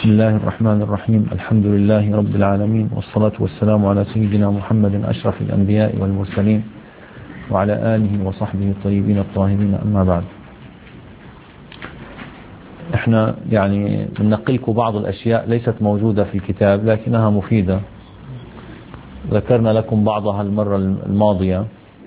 بسم الله الرحمن الرحيم. الحمد لله رب العالمين، والصلاة والسلام على سيدنا محمد أشرف الأنبياء والمرسلين وعلى آله وصحبه الطيبين الطاهرين، أما بعد. احنا بننقلكم بعض الأشياء ليست موجودة في الكتاب لكنها مفيدة، ذكرنا لكم بعضها المرة الماضية،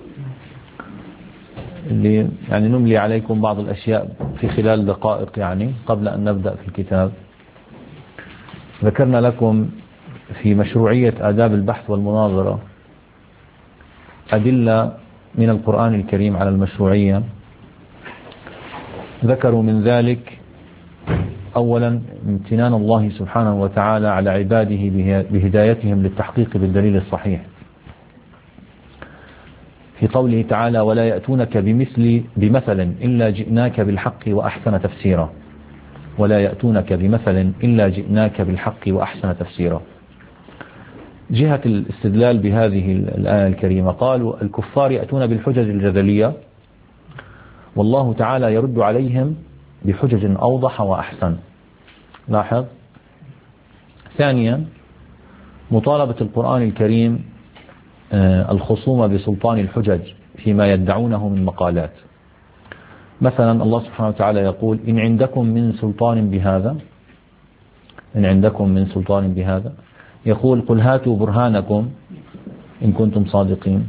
اللي نملي عليكم بعض الأشياء في خلال دقائق قبل أن نبدأ في الكتاب. ذكرنا لكم في مشروعية آداب البحث والمناظرة أدلة من القرآن الكريم على المشروعية. ذكروا من ذلك أولا امتنان الله سبحانه وتعالى على عباده بهدايتهم للتحقيق بالدليل الصحيح، في قوله تعالى: ولا يأتونك بمثل إلا جئناك بالحق وأحسن تفسيرا. ولا يأتونك بمثل إلا جئناك بالحق وأحسن تفسيرا. جهة الاستدلال بهذه الآية الكريمة، قالوا الكفار يأتون بالحجج الجدلية، والله تعالى يرد عليهم بحجج أوضح وأحسن. لاحظ. ثانيا، مطالبة القرآن الكريم الخصوم بسلطان الحجج فيما يدعونه من مقالات. مثلا الله سبحانه وتعالى يقول: إن عندكم من سلطان بهذا، يقول: قل هاتوا برهانكم إن كنتم صادقين.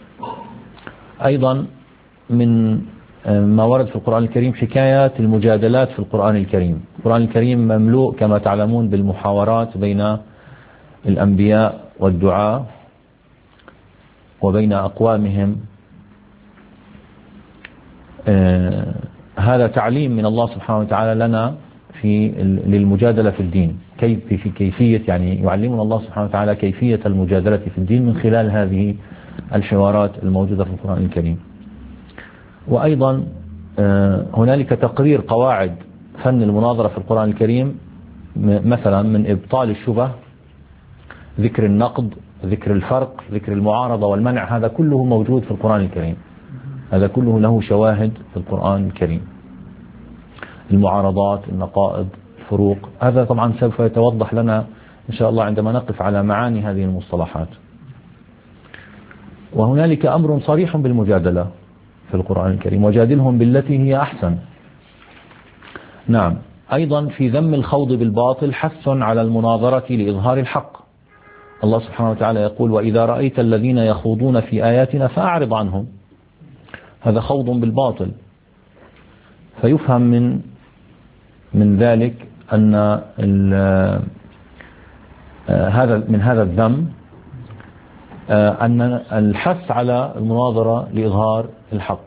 أيضا من ما ورد في القرآن الكريم حكايات المجادلات في القرآن الكريم. القرآن الكريم مملوء كما تعلمون بالمحاورات بين الأنبياء والدعاة وبين أقوامهم. هذا تعليم من الله سبحانه وتعالى لنا للمجادلة في الدين، في كيفية يعلمنا الله سبحانه وتعالى كيفية المجادلة في الدين من خلال هذه الحوارات الموجودة في القرآن الكريم. وأيضا هنالك تقرير قواعد فن المناظرة في القرآن الكريم، مثلا من إبطال الشبه، ذكر النقد، ذكر الفرق، ذكر المعارضة والمنع. هذا كله موجود في القرآن الكريم، هذا كله له شواهد في القرآن الكريم. المعارضات، النقائض، الفروق، هذا طبعا سوف يتوضح لنا إن شاء الله عندما نقف على معاني هذه المصطلحات. وهنالك أمر صريح بالمجادلة في القرآن الكريم: وجادلهم بالتي هي أحسن. نعم. أيضا في ذم الخوض بالباطل حث على المناظرة لإظهار الحق. الله سبحانه وتعالى يقول: وإذا رأيت الذين يخوضون في آياتنا فأعرض عنهم. هذا خوض بالباطل. فيفهم من ذلك أن هذا الذم أن الحث على المناظرة لإظهار الحق.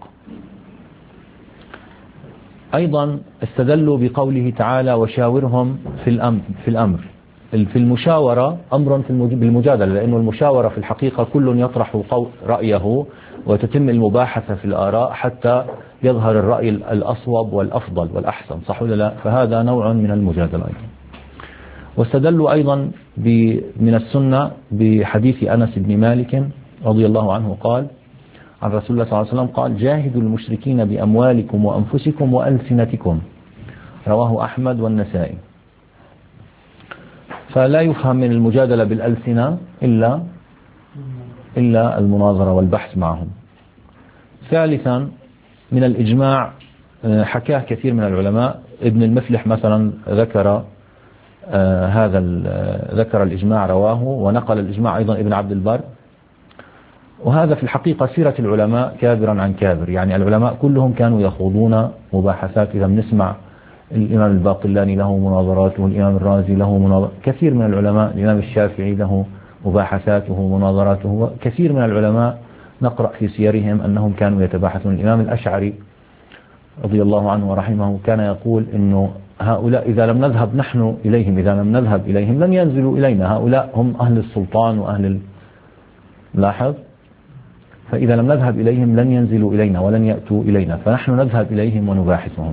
أيضا استدلوا بقوله تعالى: وشاورهم في الأمر. في المشاورة أمر بالمجادلة، لأن المشاورة في الحقيقة كل يطرح رأيه وتتم المباحثة في الآراء حتى يظهر الرأي الأصوب والأفضل والأحسن، صح ولا لا؟ فهذا نوع من المجادلة أيضا. واستدلوا أيضا من السنة بحديث أنس بن مالك رضي الله عنه قال عن رسول الله صلى الله عليه وسلم قال: جاهدوا المشركين بأموالكم وأنفسكم وألسنتكم. رواه أحمد والنسائي. فلا يفهم من المجادلة بالألسنة إلا المناظرة والبحث معهم. ثالثا، من الإجماع حكاه كثير من العلماء. ابن المفلح مثلا ذكر الإجماع، رواه ونقل الإجماع أيضا ابن عبد البر. وهذا في الحقيقة سيرة العلماء كابرا عن كابر، العلماء كلهم كانوا يخوضون مباحثات. إذا بنسمع الإمام الباقلاني له مناظراته، الإمام الرازي له مناظرات، كثير من العلماء، الإمام الشافعي له مباحثاته مناظراته. كثير من العلماء نقرأ في سيرهم أنهم كانوا يتباحثون. الإمام الأشعري رضي الله عنه ورحمه كان يقول إنه هؤلاء إذا لم نذهب إليهم لن ينزلوا إلينا. هؤلاء هم أهل السلطان وأهل لاحظ. فإذا لم نذهب إليهم لن ينزلوا إلينا ولن يأتوا إلينا، فنحن نذهب إليهم ونباحثهم.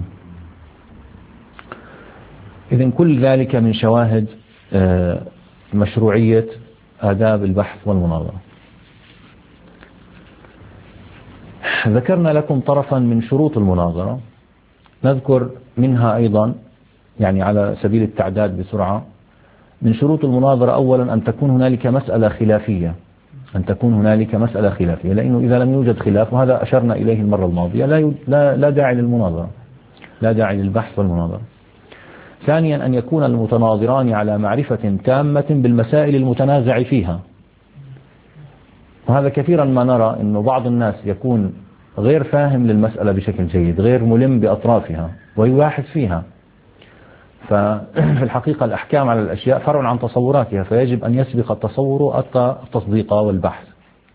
إذن كل ذلك من شواهد مشروعية آداب البحث والمناظرة. ذكرنا لكم طرفا من شروط المناظرة، نذكر منها أيضا يعني على سبيل التعداد بسرعة. من شروط المناظرة أولا أن تكون هنالك مسألة خلافية، أن تكون هنالك مسألة خلافية، لأنه إذا لم يوجد خلاف، وهذا أشرنا إليه المرة الماضية، لا داعي للمناظرة، لا داعي للبحث والمناظرة. ثانيا أن يكون المتناظران على معرفة تامة بالمسائل المتنازع فيها، وهذا كثيرا ما نرى أنه بعض الناس يكون غير فاهم للمسألة بشكل جيد، غير ملم بأطرافها ويباحث فيها. ففي الحقيقة الأحكام على الأشياء فرع عن تصوراتها، فيجب أن يسبق التصور التصديق والبحث.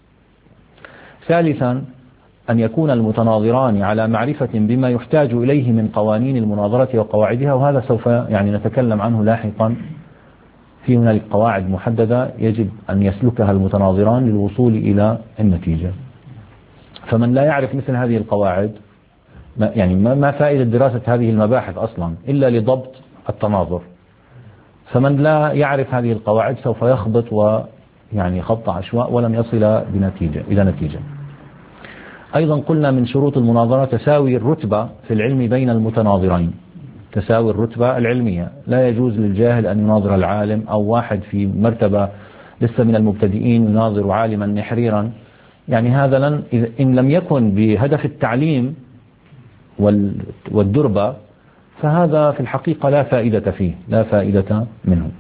ثالثا أن يكون المتناظران على معرفة بما يحتاج إليه من قوانين المناظرة وقواعدها، وهذا سوف يعني نتكلم عنه لاحقا. في هنالك قواعد محددة يجب أن يسلكها المتناظران للوصول إلى النتيجة. فمن لا يعرف مثل هذه القواعد، يعني ما فائدة دراسة هذه المباحث أصلا إلا لضبط التناظر. فمن لا يعرف هذه القواعد سوف يخبط ويعني خبط عشواء ولن يصل إلى نتيجة. أيضا قلنا من شروط المناظرة تساوي الرتبة في العلم بين المتناظرين، تساوي الرتبة العلمية. لا يجوز للجاهل أن يناظر العالم، أو واحد في مرتبة لسه من المبتدئين يناظر عالما نحريرا. يعني هذا إن لم يكن بهدف التعليم والدربة، فهذا في الحقيقة لا فائدة فيه، لا فائدة منه.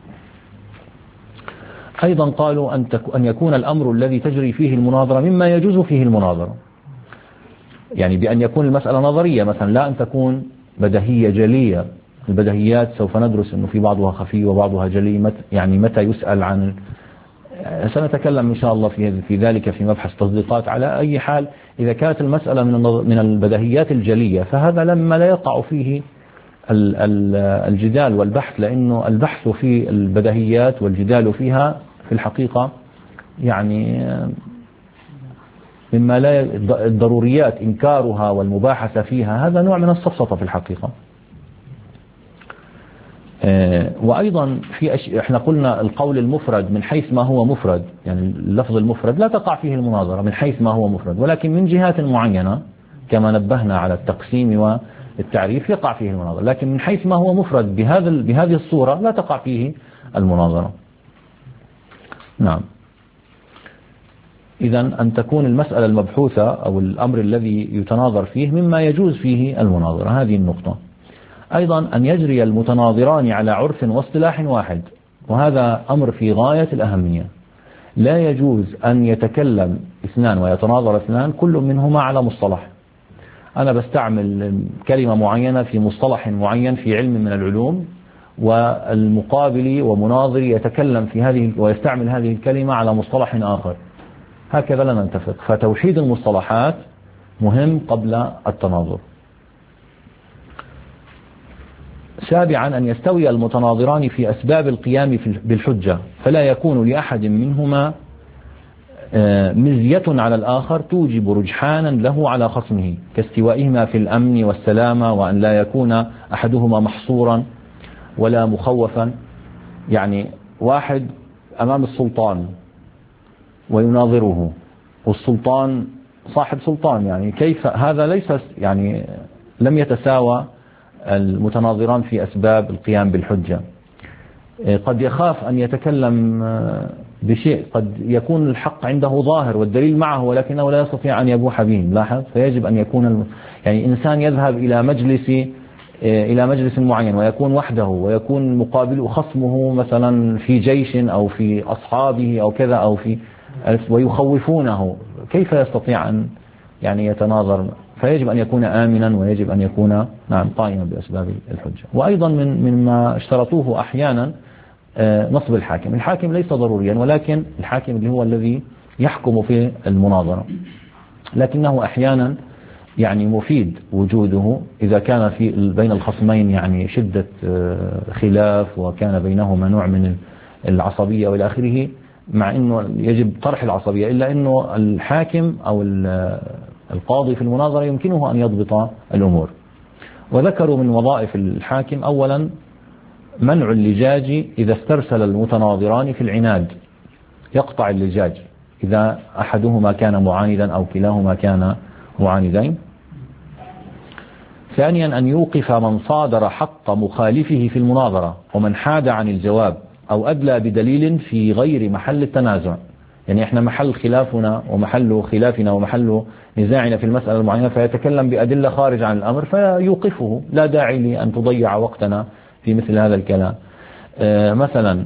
أيضا قالوا أن يكون الأمر الذي تجري فيه المناظرة مما يجوز فيه المناظرة، يعني بأن يكون المسألة نظرية مثلا، لا أن تكون بديهية جلية. البديهيات سوف ندرس أنه في بعضها خفي وبعضها جلي، يعني متى يسأل عن، سنتكلم إن شاء الله في ذلك في مبحث تصديقات. على أي حال إذا كانت المسألة من البديهيات الجلية، فهذا لما لا يقع فيه الجدال والبحث، لأنه البحث في البديهيات والجدال فيها في الحقيقة يعني مما لا الضروريات إنكارها والمباحثة فيها، هذا نوع من السفسطة في الحقيقة. وأيضا احنا قلنا القول المفرد من حيث ما هو مفرد، يعني اللفظ المفرد لا تقع فيه المناظرة من حيث ما هو مفرد، ولكن من جهات معينة كما نبهنا على التقسيم والتعريف يقع فيه المناظرة، لكن من حيث ما هو مفرد بهذه الصورة لا تقع فيه المناظرة. نعم. إذا أن تكون المسألة المبحوثة أو الأمر الذي يتناظر فيه مما يجوز فيه المناظرة، هذه النقطة. أيضا أن يجري المتناظران على عرف واصطلاح واحد، وهذا أمر في غاية الأهمية. لا يجوز أن يتكلم اثنان ويتناظر اثنان كل منهما على مصطلح. أنا بستعمل كلمة معينة في مصطلح معين في علم من العلوم، والمقابل ومناظري يتكلم في هذه ويستعمل هذه الكلمة على مصطلح آخر، هكذا لا نتفق. فتوحيد المصطلحات مهم قبل التناظر. سابعا أن يستوي المتناظران في أسباب القيام بالحجة، فلا يكون لأحد منهما مزية على الآخر توجب رجحانا له على خصمه، كاستوائهما في الأمن والسلامة، وأن لا يكون أحدهما محصورا ولا مخوفا. يعني واحد أمام السلطان ويناظره، والسلطان صاحب سلطان، يعني كيف هذا؟ ليس يعني لم يتساوى المتناظران في أسباب القيام بالحجة. قد يخاف أن يتكلم بشيء قد يكون الحق عنده ظاهر والدليل معه، ولكنه لا يستطيع أن يبوح به، لاحظ. فيجب أن يكون يعني إنسان يذهب إلى مجلس معين ويكون وحده، ويكون مقابل خصمه مثلا في جيش أو في أصحابه أو كذا أو ويخوفونه، كيف يستطيع أن يعني يتناظر؟ فيجب أن يكون آمنا، ويجب أن يكون قائما بأسباب الحجة. وأيضا مما اشترطوه أحيانا نصب الحاكم. الحاكم ليس ضروريا، ولكن الحاكم اللي هو الذي يحكم في المناظرة، لكنه أحيانا يعني مفيد وجوده إذا كان في بين الخصمين يعني شدة خلاف، وكان بينهما نوع من العصبية وإلى آخره، مع أنه يجب طرح العصبية، إلا أنه الحاكم أو القاضي في المناظرة يمكنه أن يضبط الأمور. وذكروا من وظائف الحاكم أولا منع اللجاج إذا استرسل المتناظران في العناد، يقطع اللجاج إذا أحدهما كان معاندا أو كلاهما كان معاندين. ثانيا أن يوقف من صادر حق مخالفه في المناظرة ومن حاد عن الجواب أو أدلى بدليل في غير محل التنازع. يعني إحنا محل خلافنا ومحل نزاعنا في المسألة المعينة، فيتكلم بأدلة خارج عن الأمر فيوقفه، لا داعي لأن تضيع وقتنا في مثل هذا الكلام. مثلا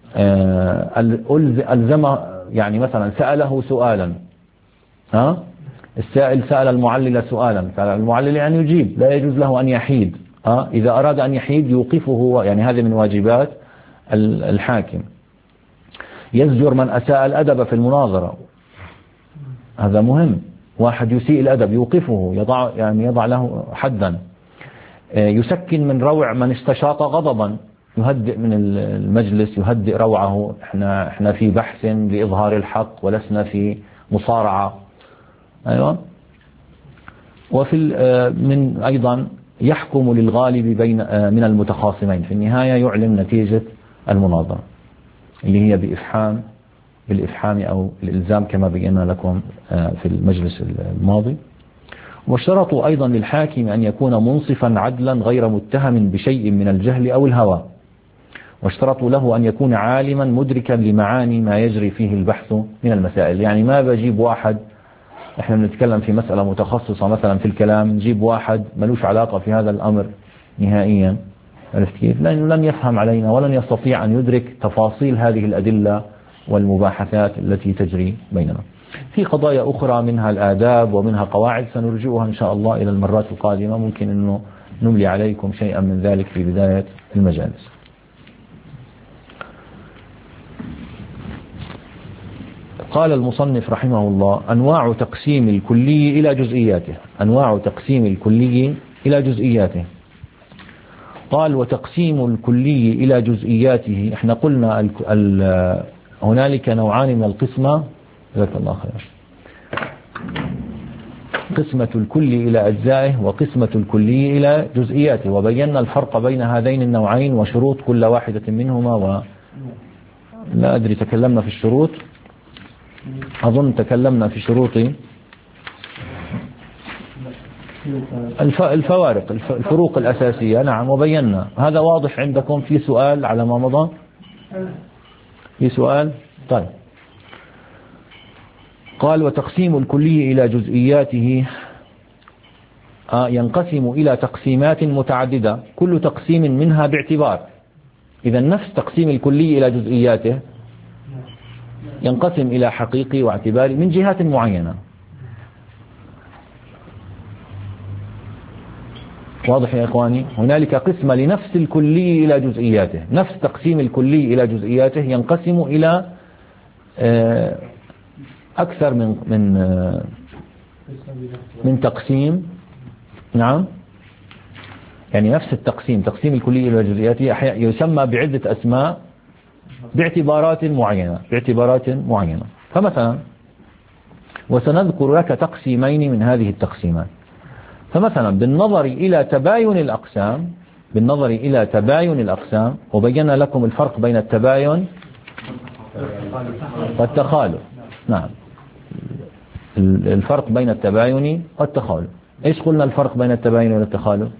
ألزم، يعني مثلا سأله سؤالا، السائل سأل المعلل سؤالا، فالمعلل يعني يجيب، لا يجوز له أن يحيد. إذا أراد أن يحيد يوقفه، يعني هذه من واجبات الحاكم. يزجر من أساء الأدب في المناظرة، هذا مهم، واحد يسيء الأدب يوقفه، يضع له حدا. يسكن من روع من استشاط غضبا، يهدئ من المجلس، يهدئ روعه، احنا في بحث لإظهار الحق ولسنا في مصارعة. أيوة. وفي من أيضا يحكم للغالب بين من المتخاصمين، في النهاية يعلن نتيجة المناظرة اللي هي بالإفحام أو الإلزام كما بينا لكم في المجلس الماضي. واشترطوا أيضا للحاكم أن يكون منصفا عدلا غير متهم بشيء من الجهل أو الهوى. واشترطوا له أن يكون عالما مدركا لمعاني ما يجري فيه البحث من المسائل. يعني ما بجيب واحد، احنا بنتكلم في مسألة متخصصة مثلا في الكلام، نجيب واحد ملوش علاقة في هذا الأمر نهائيا، عرفت كيف؟ لأنه لن يفهم علينا ولن يستطيع أن يدرك تفاصيل هذه الأدلة والمباحثات التي تجري بيننا. في قضايا أخرى منها الآداب ومنها قواعد سنرجعها إن شاء الله إلى المرات القادمة، ممكن أنه نملي عليكم شيئا من ذلك في بداية المجالس. قال المصنف رحمه الله: أنواع تقسيم الكلي إلى جزئياته. أنواع تقسيم الكلي إلى جزئياته. قال: وتقسيم الكلي إلى جزئياته، احنا قلنا هنالك نوعان من القسمة، جزاك الله خير، قسمة الكلي إلى أجزائه وقسمة الكلي إلى جزئياته، وبينا الفرق بين هذين النوعين وشروط كل واحدة منهما. لا أدري تكلمنا في الشروط، أظن تكلمنا في شروط الفوارق، الفروق الأساسية، نعم، وبينا هذا. واضح عندكم؟ في سؤال على ما مضى؟ في سؤال؟ طيب. قال: وتقسيم الكلي إلى جزئياته ينقسم إلى تقسيمات متعددة كل تقسيم منها باعتبار. إذا نفس تقسيم الكلي إلى جزئياته ينقسم إلى حقيقي واعتباري من جهات معينة. واضح يا إخواني؟ هنالك قسمة لنفس الكلي إلى جزئياته، نفس تقسيم الكلي إلى جزئياته ينقسم إلى أكثر من تقسيم. نعم، يعني نفس التقسيم، تقسيم الكلي إلى جزئياته يسمى بعدة أسماء باعتبارات معينة. فمثلا، وسنذكر لك تقسيمين من هذه التقسيمات. فمثلا بالنظر إلى تباين الأقسام، وبينا لكم الفرق بين التباين والتخالف. نعم، الفرق بين التباين والتخالف. إيش قلنا الفرق بين التباين والتخالف؟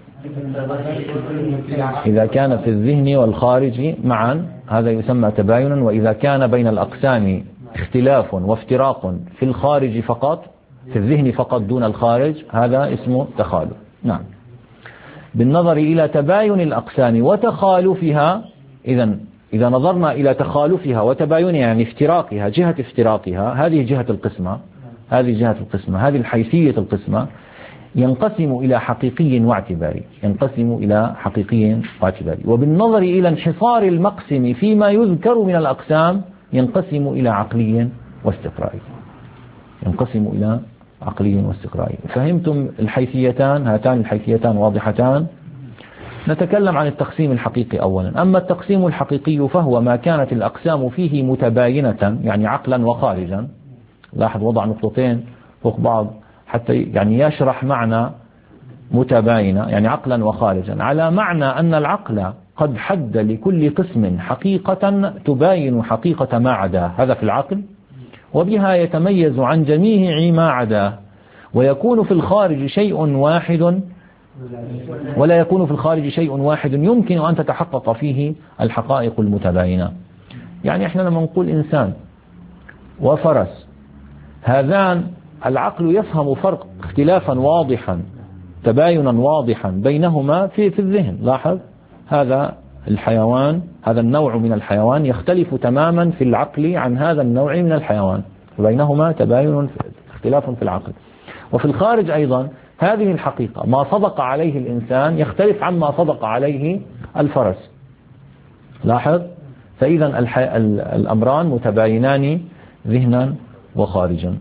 إذا كان في الذهن والخارج معا هذا يسمى تباينا، وإذا كان بين الأقسام اختلاف وافتراق في الخارج فقط، في الذهن فقط دون الخارج، هذا اسمه تخالف. نعم. بالنظر إلى تباين الأقسام وتخالفها، إذا نظرنا إلى تخالفها وتباينها يعني افتراقها، جهة افتراقها، هذه جهة القسمة، هذه الحيثية القسمة، ينقسم إلى حقيقي واعتباري، وبالنظر إلى انحصار المقسم فيما يذكر من الأقسام ينقسم إلى عقلي واستقرائي. فهمتم الحيثيتان؟ هاتان الحيثيتان واضحتان. نتكلم عن التقسيم الحقيقي أولا. أما التقسيم الحقيقي فهو ما كانت الأقسام فيه متباينة، يعني عقلا وخارجا. لاحظ وضع نقطتين فوق بعض حتى يعني يشرح معنى متباينة، يعني عقلا وخارجا، على معنى أن العقل قد حد لكل قسم حقيقة تباين حقيقة ما عداه، هذا في العقل، وبها يتميز عن جميع ما عداه، ويكون في الخارج شيء واحد ولا يكون في الخارج شيء واحد يمكن أن تتحقق فيه الحقائق المتباينة. يعني إحنا لما نقول إنسان وفرس، هذان العقل يفهم فرق اختلافا واضحا تباينا واضحا بينهما في الذهن. لاحظ هذا الحيوان، هذا النوع من الحيوان يختلف تماما في العقل عن هذا النوع من الحيوان، وبينهما تباين اختلاف في العقل. وفي الخارج أيضا هذه الحقيقة، ما صدق عليه الإنسان يختلف عما صدق عليه الفرس. لاحظ، فإذا الأمران متباينان ذهنا وخارجا.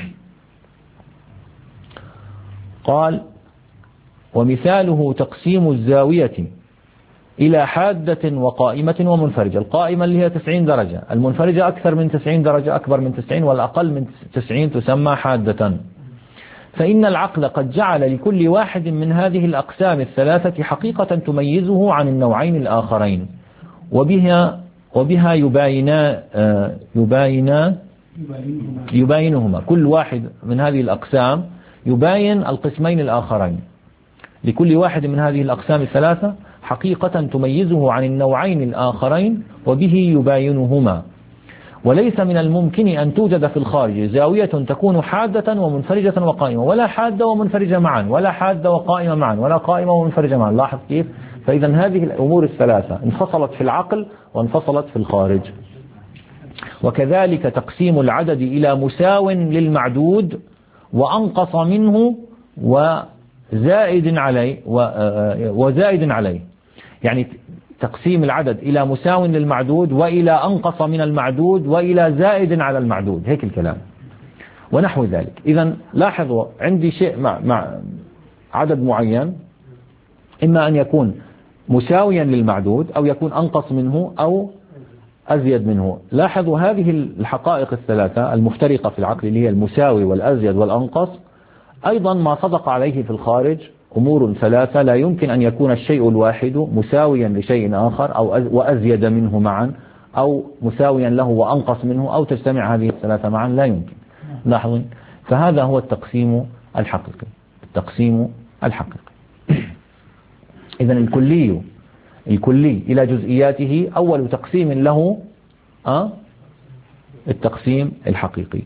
قال: ومثاله تقسيم الزاوية إلى حادة وقائمة ومنفرجة. القائمة اللي هي 90 درجة، المنفرجة أكثر من 90 درجة، أكبر من 90 والأقل من 90 تسمى حادة. فإن العقل قد جعل لكل واحد من هذه الأقسام الثلاثة حقيقة تميزه عن النوعين الآخرين، وبها يباينهما. كل واحد من هذه الأقسام يباين القسمين الآخرين. لكل واحد من هذه الأقسام الثلاثة حقيقة تميزه عن النوعين الآخرين وبه يباينهما. وليس من الممكن أن توجد في الخارج زاوية تكون حادة ومنفرجة وقائمة، ولا حادة ومنفرجة معا، ولا حادة وقائمة معا، ولا قائمة ومنفرجة معا. لاحظ كيف؟ فإذا هذه الأمور الثلاثة انفصلت في العقل وانفصلت في الخارج. وكذلك تقسيم العدد إلى مساو للمعدود وأنقص منه وزائد عليه. يعني تقسيم العدد إلى مساو للمعدود وإلى أنقص من المعدود وإلى زائد على المعدود، هيك الكلام ونحو ذلك. إذا لاحظوا، عندي شيء مع عدد معين، إما أن يكون مساويا للمعدود أو يكون أنقص منه أو أزيد منه. لاحظوا هذه الحقائق الثلاثة المفترقة في العقل اللي هي المساوي والأزيد والأنقص، أيضا ما صدق عليه في الخارج أمور ثلاثة لا يمكن أن يكون الشيء الواحد مساويا لشيء آخر أو وأزيد منه معا، أو مساويا له وأنقص منه، أو تجتمع هذه الثلاثة معا، لا يمكن. لاحظوا، فهذا هو التقسيم الحقيقي. التقسيم الحقيقي. إذن الكلي إلى جزئياته أول تقسيم له التقسيم الحقيقي،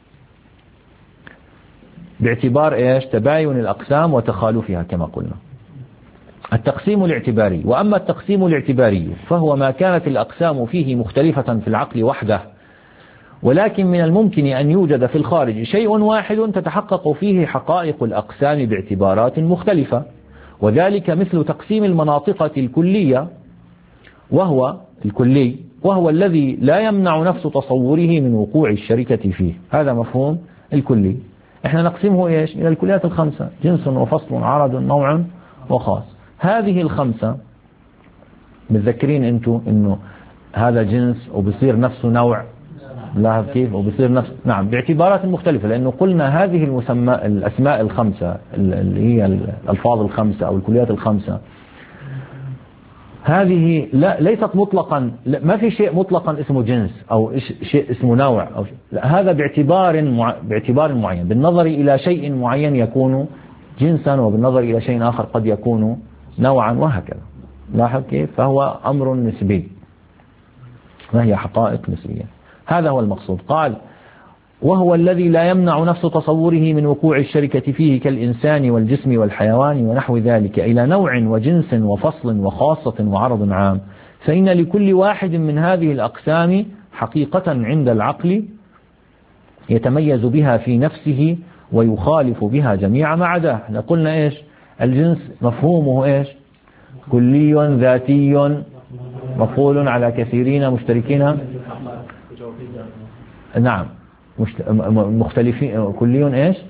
باعتبار إيش؟ تباين الأقسام وتخالفها كما قلنا. التقسيم الاعتباري. وأما التقسيم الاعتباري فهو ما كانت الأقسام فيه مختلفة في العقل وحده، ولكن من الممكن أن يوجد في الخارج شيء واحد تتحقق فيه حقائق الأقسام باعتبارات مختلفة، وذلك مثل تقسيم المناطق الكلية، وهو الذي لا يمنع نفس تصوره من وقوع الشركة فيه. هذا مفهوم الكلي. احنا نقسمه ايش؟ الى الكليات الخمسة: جنس وفصل عرض نوع وخاص. هذه الخمسة متذكرين انتم انه هذا جنس وبصير نفسه نوع، لاحظ كيف؟ وبصير نفس، نعم، باعتبارات مختلفة، لانه قلنا هذه الاسماء الخمسة اللي هي الالفاظ الخمسة او الكليات الخمسة، هذه ليست مطلقا، ما في شيء مطلقا اسمه جنس أو شيء اسمه نوع أو شيء. لا، هذا باعتبار معين، بالنظر إلى شيء معين يكون جنسا، وبالنظر إلى شيء آخر قد يكون نوعا، وهكذا. لاحظ كيف؟ فهو أمر نسبي، وهي حقائق نسبية. هذا هو المقصود. قال: وهو الذي لا يمنع نفس تصوره من وقوع الشركة فيه كالإنسان والجسم والحيوان ونحو ذلك إلى نوع وجنس وفصل وخاصة وعرض عام، فإن لكل واحد من هذه الأقسام حقيقة عند العقل يتميز بها في نفسه ويخالف بها جميع ما عداه. احنا قلنا إيش؟ الجنس مفهومه إيش؟ كلي ذاتي مفعول على كثيرين مشتركين، نعم، مختلفين، كلي ايش؟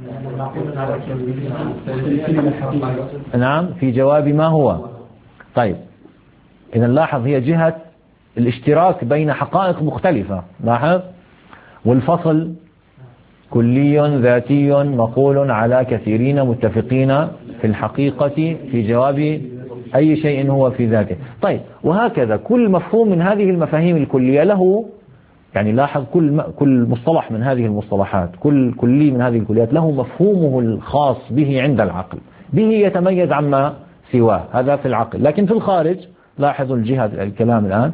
نعم، في جواب ما هو. طيب، إذا لاحظ هي جهة الاشتراك بين حقائق مختلفة. لاحظ، والفصل كلي ذاتي مقول على كثيرين متفقين في الحقيقة في جواب أي شيء هو في ذاته. طيب، وهكذا كل مفهوم من هذه المفاهيم الكلية له، يعني لاحظ كل مصطلح من هذه المصطلحات، كل كلي من هذه الكليات له مفهومه الخاص به عند العقل. به يتميز عما سواه، هذا في العقل. لكن في الخارج لاحظوا الجهة الكلام الآن،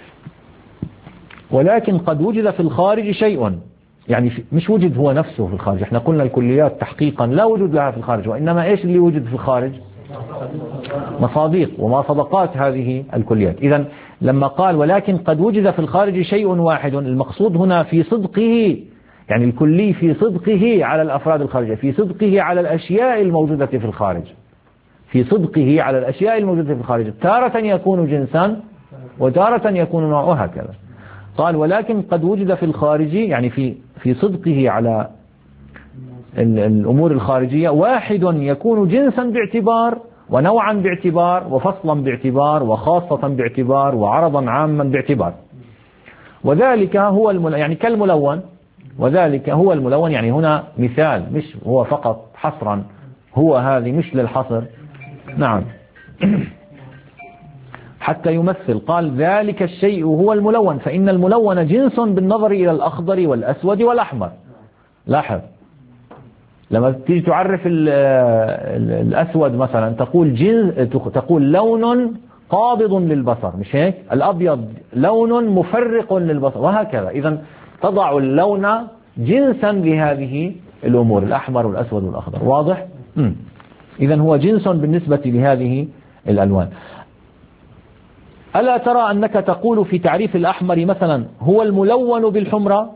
ولكن قد وجد في الخارج شيء، يعني مش وجد هو نفسه في الخارج. احنا قلنا الكليات تحقيقا لا وجود لها في الخارج، وإنما إيش اللي وجد في الخارج؟ مصادق ومصادقات هذه الكليات. إذن لما قال ولكن قد وجد في الخارج شيء واحد، المقصود هنا في صدقه، يعني الكلي في صدقه على الأفراد الخارجية، في صدقه على الأشياء الموجودة في الخارج، في صدقه على الأشياء الموجودة في الخارج، تارة يكون جنسا وتارة يكون نوعا، وهكذا. قال ولكن قد وجد في الخارج، يعني في صدقه على الأمور الخارجية، واحد يكون جنسا باعتبار، ونوعا باعتبار، وفصلا باعتبار، وخاصة باعتبار، وعرضا عاما باعتبار. وذلك هو يعني كالملون، وذلك هو الملون، يعني هنا مثال، مش هو فقط حصرا، هو هذه مش للحصر. نعم. حتى يمثل، قال ذلك الشيء هو الملون، فإن الملون جنس بالنظر إلى الأخضر والأسود والأحمر. لاحظ لما تيجي تعرف الأسود مثلا تقول لون قابض للبصر، مش هيك؟ الأبيض لون مفرق للبصر، وهكذا. إذن تضع اللون جنسا لهذه الأمور، الأحمر والأسود والأخضر. واضح؟ إذن هو جنس بالنسبة لهذه الألوان. ألا ترى أنك تقول في تعريف الأحمر مثلا هو الملون بالحمرة،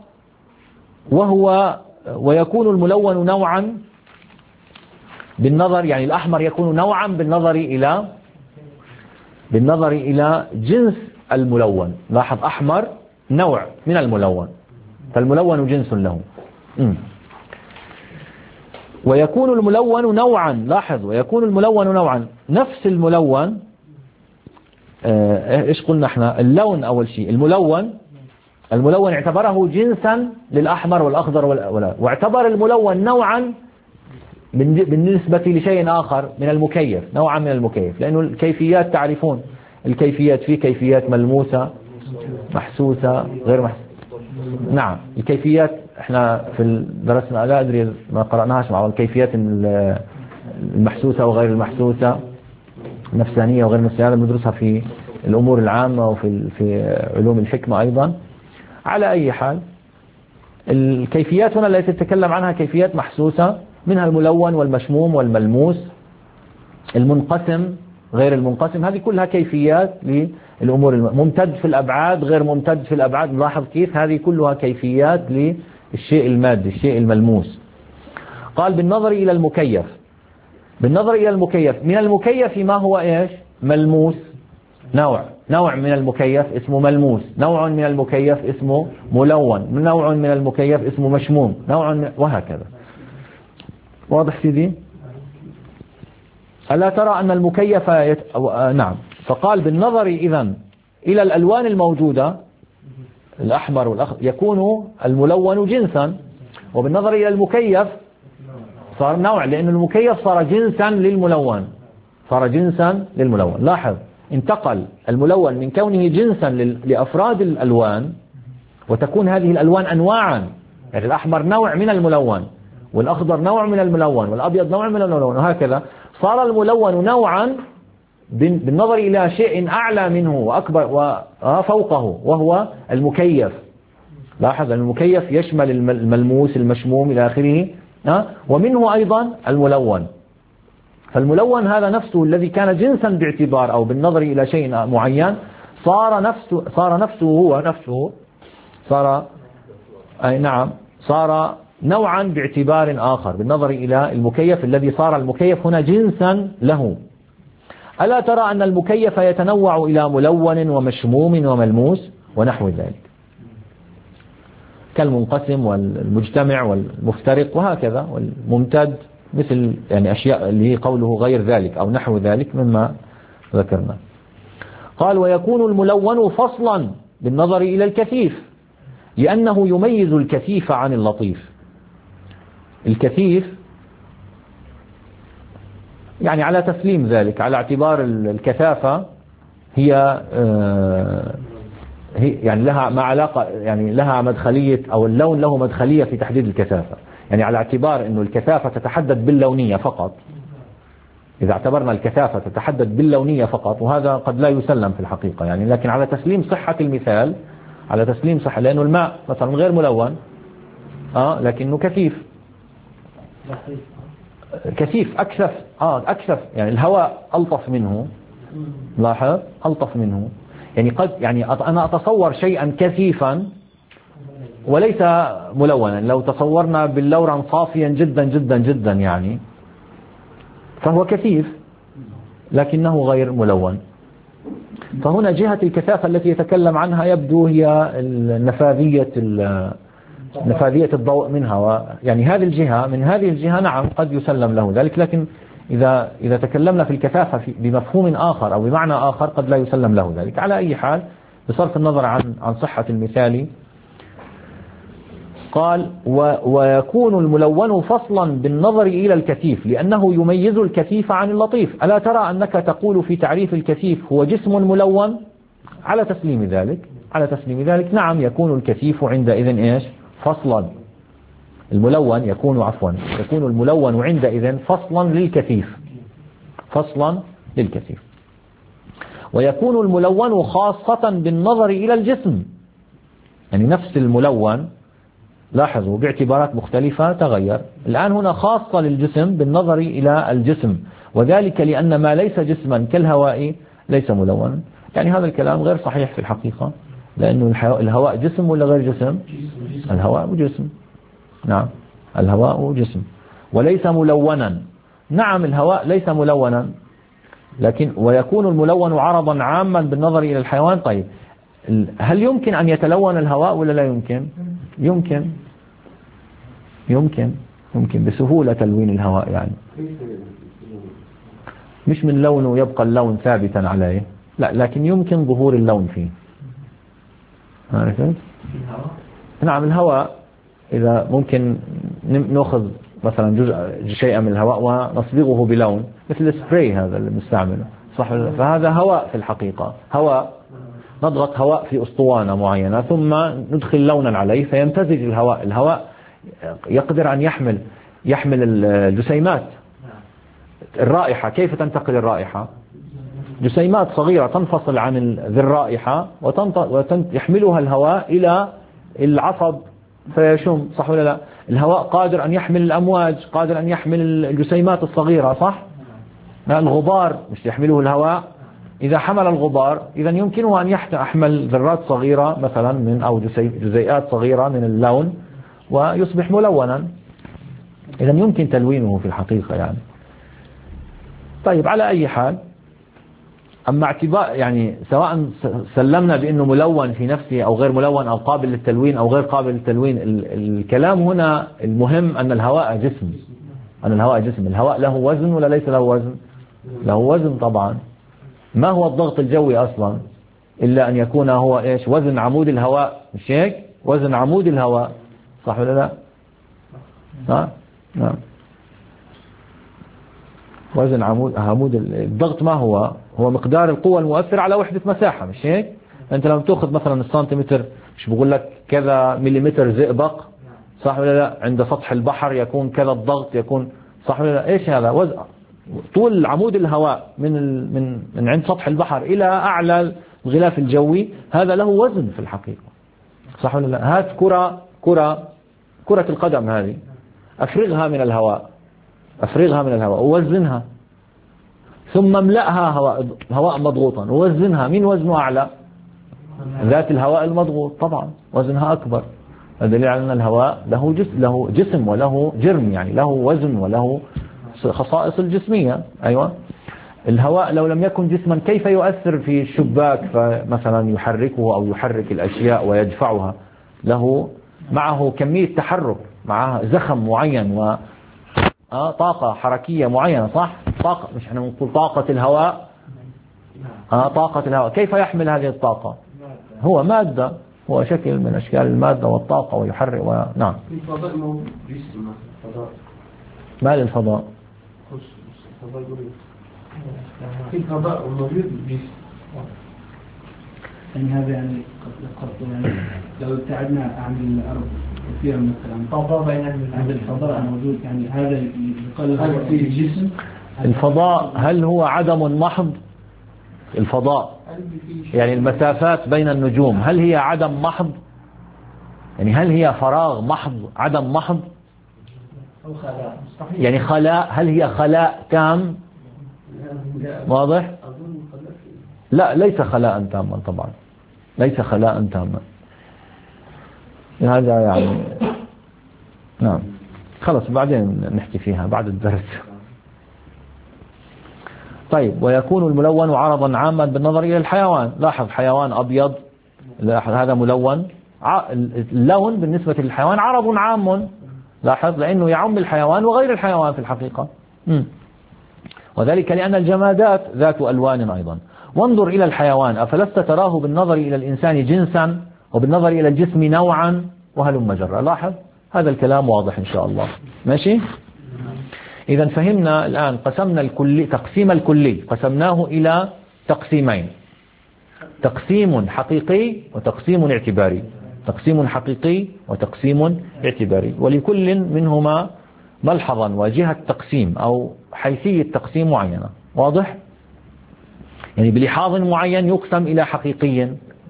ويكون الملون نوعا بالنظر، يعني الأحمر يكون نوعا بالنظر إلى جنس الملون. لاحظ أحمر نوع من الملون، فالملون جنس له. ويكون الملون نوعا، لاحظ ويكون الملون نوعا، نفس الملون. ايش قلنا احنا؟ اللون اول شيء، الملون اعتبره جنسا للأحمر والأخضر واعتبر الملون نوعا بالنسبة لشيء آخر من المكيف، نوعا من المكيف، لأنه الكيفيات تعرفون الكيفيات، في كيفيات ملموسة محسوسة غير محسوسة. نعم، الكيفيات احنا في درسنا، لا أدري ما قرأناهاش مع الكيفيات المحسوسة وغير المحسوسة، نفسانية وغير نفسانية، هذا بندرسها في الأمور العامة وفي علوم الحكمة أيضا. على أي حال الكيفيات هنا التي تتكلم عنها كيفيات محسوسة، منها الملون والمشموم والملموس، المنقسم غير المنقسم، هذه كلها كيفيات للأمور ممتد في الأبعاد غير ممتد في الأبعاد. نلاحظ كيف هذه كلها كيفيات للشيء المادي، الشيء الملموس. قال بالنظر إلى المكيف، بالنظر إلى المكيف، من المكيف ما هو إيش؟ ملموس، نوع من المكيف اسمه ملموس، نوع من المكيف اسمه ملون، نوع من المكيف اسمه مشموم، وهكذا. واضح سيدي؟ ألا ترى أن المكيف نعم. فقال بالنظر إذن إلى الألوان الموجودة، الأحمر والأخضر، يكون الملون جنسا، وبالنظر إلى المكيف صار نوع، لأن المكيف صار جنسا للملون، صار جنسا للملون. لاحظ انتقل الملون من كونه جنسا لأفراد الألوان، وتكون هذه الألوان أنواعا، يعني الأحمر نوع من الملون، والأخضر نوع من الملون، والأبيض نوع من الملون، وهكذا. صار الملون نوعا بالنظر إلى شيء أعلى منه وأكبر وفوقه، وهو المكيف. لاحظ المكيف يشمل الملموس المشموم إلى آخره، ومنه أيضا الملون. فالملون هذا نفسه الذي كان جنسا باعتبار أو بالنظر إلى شيء معين، صار صار نوعا باعتبار آخر بالنظر إلى المكيف، الذي صار المكيف هنا جنسا له. ألا ترى أن المكيف يتنوع إلى ملون ومشموم وملموس ونحو ذلك، كالمنقسم والمجتمع والمفترق وهكذا، والممتد، مثل يعني أشياء اللي قوله غير ذلك أو نحو ذلك مما ذكرنا. قال ويكون الملون فصلا بالنظر إلى الكثيف، لأنه يميز الكثيف عن اللطيف. الكثيف يعني على تسليم ذلك، على اعتبار الكثافة هي يعني لها ما علاقة، يعني لها مدخلية، أو اللون له مدخلية في تحديد الكثافة، يعني على اعتبار أنه الكثافة تتحدد باللونية فقط، إذا اعتبرنا الكثافة تتحدد باللونية فقط، وهذا قد لا يسلم في الحقيقة يعني، لكن على تسليم صحة المثال، على تسليم صحة، لأنه الماء مثلا غير ملون لكنه كثيف، كثيف أكثف أكثف يعني الهواء ألطف منه، لاحظ ألطف منه، يعني قد يعني أنا أتصور شيئا كثيفا وليس ملونا، لو تصورنا باللورا صافيا جدا جدا جدا يعني فهو كثيف لكنه غير ملون. فهنا جهة الكثافة التي يتكلم عنها يبدو هي نفاذية الضوء منها، يعني هذه الجهة، من هذه الجهة نعم قد يسلم له ذلك، لكن إذا تكلمنا في الكثافة بمفهوم آخر أو بمعنى آخر قد لا يسلم له ذلك. على أي حال بصرف النظر عن صحة المثال، قال ويكون الملون فصلا بالنظر إلى الكثيف لأنه يميز الكثيف عن اللطيف. ألا ترى أنك تقول في تعريف الكثيف هو جسم ملون؟ على تسليم ذلك نعم يكون الكثيف عندئذ إيش؟ فصلا. الملون يكون الملون عندئذ فصلا للكثيف. ويكون الملون خاصة بالنظر إلى الجسم، يعني نفس الملون لاحظوا باعتبارات مختلفة تغير، الآن هنا خاصة للجسم بالنظر إلى الجسم، وذلك لأن ما ليس جسما كالهواء ليس ملونا. يعني هذا الكلام غير صحيح في الحقيقة، لأنه الهواء جسم ولا غير جسم؟ الهواء جسم، نعم الهواء جسم وليس ملونا. نعم الهواء ليس ملونا، لكن ويكون الملون عرضا عاما بالنظر إلى الحيوان. طيب هل يمكن أن يتلون الهواء ولا لا يمكن؟ يمكن بسهولة تلوين الهواء، يعني مش من لونه يبقى اللون ثابتا عليه، لا، لكن يمكن ظهور اللون فيه. عرفت؟ نعم الهواء إذا ممكن نأخذ مثلا شيئا من الهواء ونصبغه بلون مثل السبراي هذا اللي بنستعمله، صح؟ فهذا هواء في الحقيقة، هواء نضغط هواء في أسطوانة معينة ثم ندخل لونا عليه فيمتزج الهواء يقدر أن يحمل الجسيمات. الرائحة كيف تنتقل الرائحة؟ جسيمات صغيرة تنفصل عن ذي الرائحة ويحملها الهواء إلى العصب فيشم، صح ولا لا؟ الهواء قادر أن يحمل الأمواج، قادر أن يحمل الجسيمات الصغيرة، صح؟ الغبار مش يحمله الهواء؟ إذا حمل الغبار إذا يمكنه أن يحمل ذرات صغيرة مثلا أو جزيئات صغيرة من اللون ويصبح ملونا. إذا يمكن تلوينه في الحقيقة يعني. طيب على أي حال، أما اعتبار يعني سواء سلمنا بأنه ملون في نفسه أو غير ملون أو قابل للتلوين أو غير قابل للتلوين، الكلام هنا المهم أن الهواء جسم، الهواء له وزن ولا ليس له وزن؟ له وزن طبعا. ما هو الضغط الجوي أصلا إلا أن يكون هو إيش؟ وزن عمود الهواء، مش هيك؟ وزن عمود الهواء، صح ولا لا؟ نعم. وزن عمود الضغط ما هو مقدار القوة المؤثرة على وحدة مساحة، مش هيك؟ أنت لما تأخذ مثلا السنتيمتر، مش بقول لك كذا مليمتر زئبق، صح ولا لا؟ عند سطح البحر يكون كذا الضغط، يكون صح ولا لا؟ إيش هذا؟ وزن طول عمود الهواء من عند سطح البحر إلى أعلى الغلاف الجوي، هذا له وزن في الحقيقة، صح ولا لا؟ هات كرة القدم هذه، أفرغها من الهواء ووزنها، ثم املأها هواء مضغوطا ووزنها، مين وزنه أعلى؟ ذات الهواء المضغوط طبعا وزنها أكبر. هذا دليل على أن الهواء له جسم وله جرم، يعني له وزن وله خصائص الجسمية. أيوة، الهواء لو لم يكن جسما كيف يؤثر في الشباك فمثلا يحركه أو يحرك الأشياء ويدفعها؟ له معه كمية تحرك، معه زخم معين و طاقة حركية معينة، صح؟ طاقة، مش احنا بنقول طاقة الهواء؟ طاقة الهواء كيف يحمل هذه الطاقة؟ هو مادة، هو شكل من أشكال المادة والطاقة ويحرك نعم. الفضاء موجود جسم، الفضاء ما للفضاء؟ الفضاء موجود جسم، يعني هذا يعني يعني لو ابتعدنا عن الأرض كثيرا مثلا، فضاء بين هذا الفضاء موجود، يعني هذا يقال فيه جسم. الفضاء هل هو عدم محض؟ الفضاء يعني المسافات بين النجوم هل هي عدم محض؟ يعني هل هي فراغ محض عدم محض؟ أو خلاء مستحيل. يعني خلاء، هل هي خلاء تام؟ واضح؟ لا ليس خلاء تاما طبعا، ليس خلاء تاما. هذا يعني نعم خلص بعدين نحكي فيها بعد الدرس. طيب ويكون الملون عرضا عاما بالنظر إلى الحيوان. لاحظ حيوان أبيض، لاحظ هذا ملون، اللون بالنسبة للحيوان عرض عام، لاحظ لأنه يعم الحيوان وغير الحيوان في الحقيقة. وذلك لأن الجمادات ذات ألوان أيضا. وانظر إلى الحيوان أفلست تراه بالنظر إلى الإنسان جنسا وبالنظر إلى الجسم نوعا وهلم جرا. لاحظ هذا الكلام واضح إن شاء الله. ماشي؟ إذا فهمنا الآن قسمنا الكلي، تقسيم الكلي قسمناه إلى تقسيمين، تقسيم حقيقي وتقسيم اعتباري، تقسيم حقيقي وتقسيم اعتباري، ولكل منهما ملحظا وجهة تقسيم أو حيثية تقسيم معينة. واضح؟ يعني بلحاظ معين يقسم إلى حقيقي،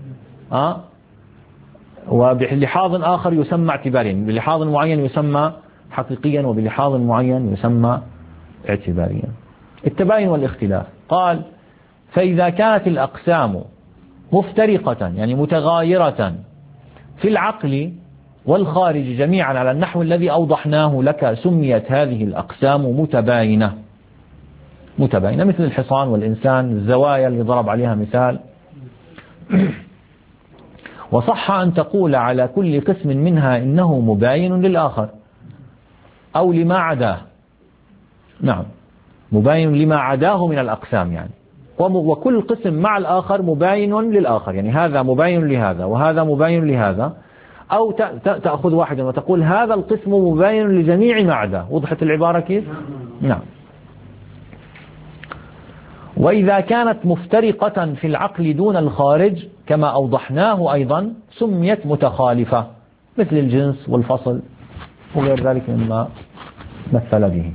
وبلحاظ آخر يسمى اعتباريا، بلحاظ معين يسمى حقيقيا وبلحاظ معين يسمى اعتباريا. التباين والاختلاف. قال فإذا كانت الأقسام مفترقة يعني متغايرة في العقل والخارج جميعا على النحو الذي أوضحناه لك سميت هذه الأقسام متباينة. متباينة مثل الحصان والإنسان، الزوايا اللي ضرب عليها مثال. وصح أن تقول على كل قسم منها إنه مباين للآخر أو لما عداه. نعم مباين لما عداه من الأقسام يعني، وكل قسم مع الآخر مباين للآخر، يعني هذا مباين لهذا وهذا مباين لهذا. أو تأخذ واحدا وتقول هذا القسم مباين لجميع ما عداه. وضحت العبارة كيف؟ نعم. وإذا كانت مفترقة في العقل دون الخارج كما أوضحناه أيضا سميت متخالفة مثل الجنس والفصل وغير ذلك مما مثل به.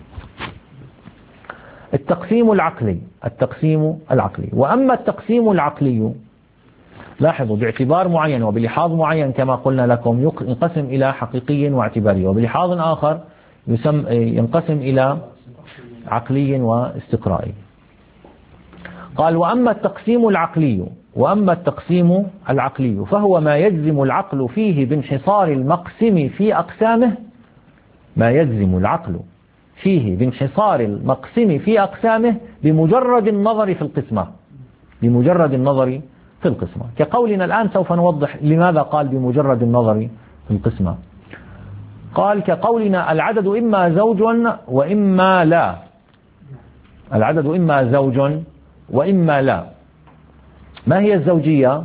التقسيم العقلي. التقسيم العقلي. وأما التقسيم العقلي لاحظوا باعتبار معين وبلحاظ معين كما قلنا لكم ينقسم إلى حقيقي واعتباري، وبلحاظ آخر ينقسم إلى عقلي واستقرائي. قال وأما التقسيم العقلي، وأما التقسيم العقلي فهو ما يجزم العقل فيه بانحصار المقسم في أقسامه، ما يجزم العقل فيه بانحصار المقسم في أقسامه بمجرد النظر في القسمة، بمجرد النظر في القسمة. كقولنا الآن سوف نوضح لماذا قال بمجرد النظر في القسمة. قال كقولنا العدد إما زوج وإما لا، العدد إما زوج وإما لا. ما هي الزوجية؟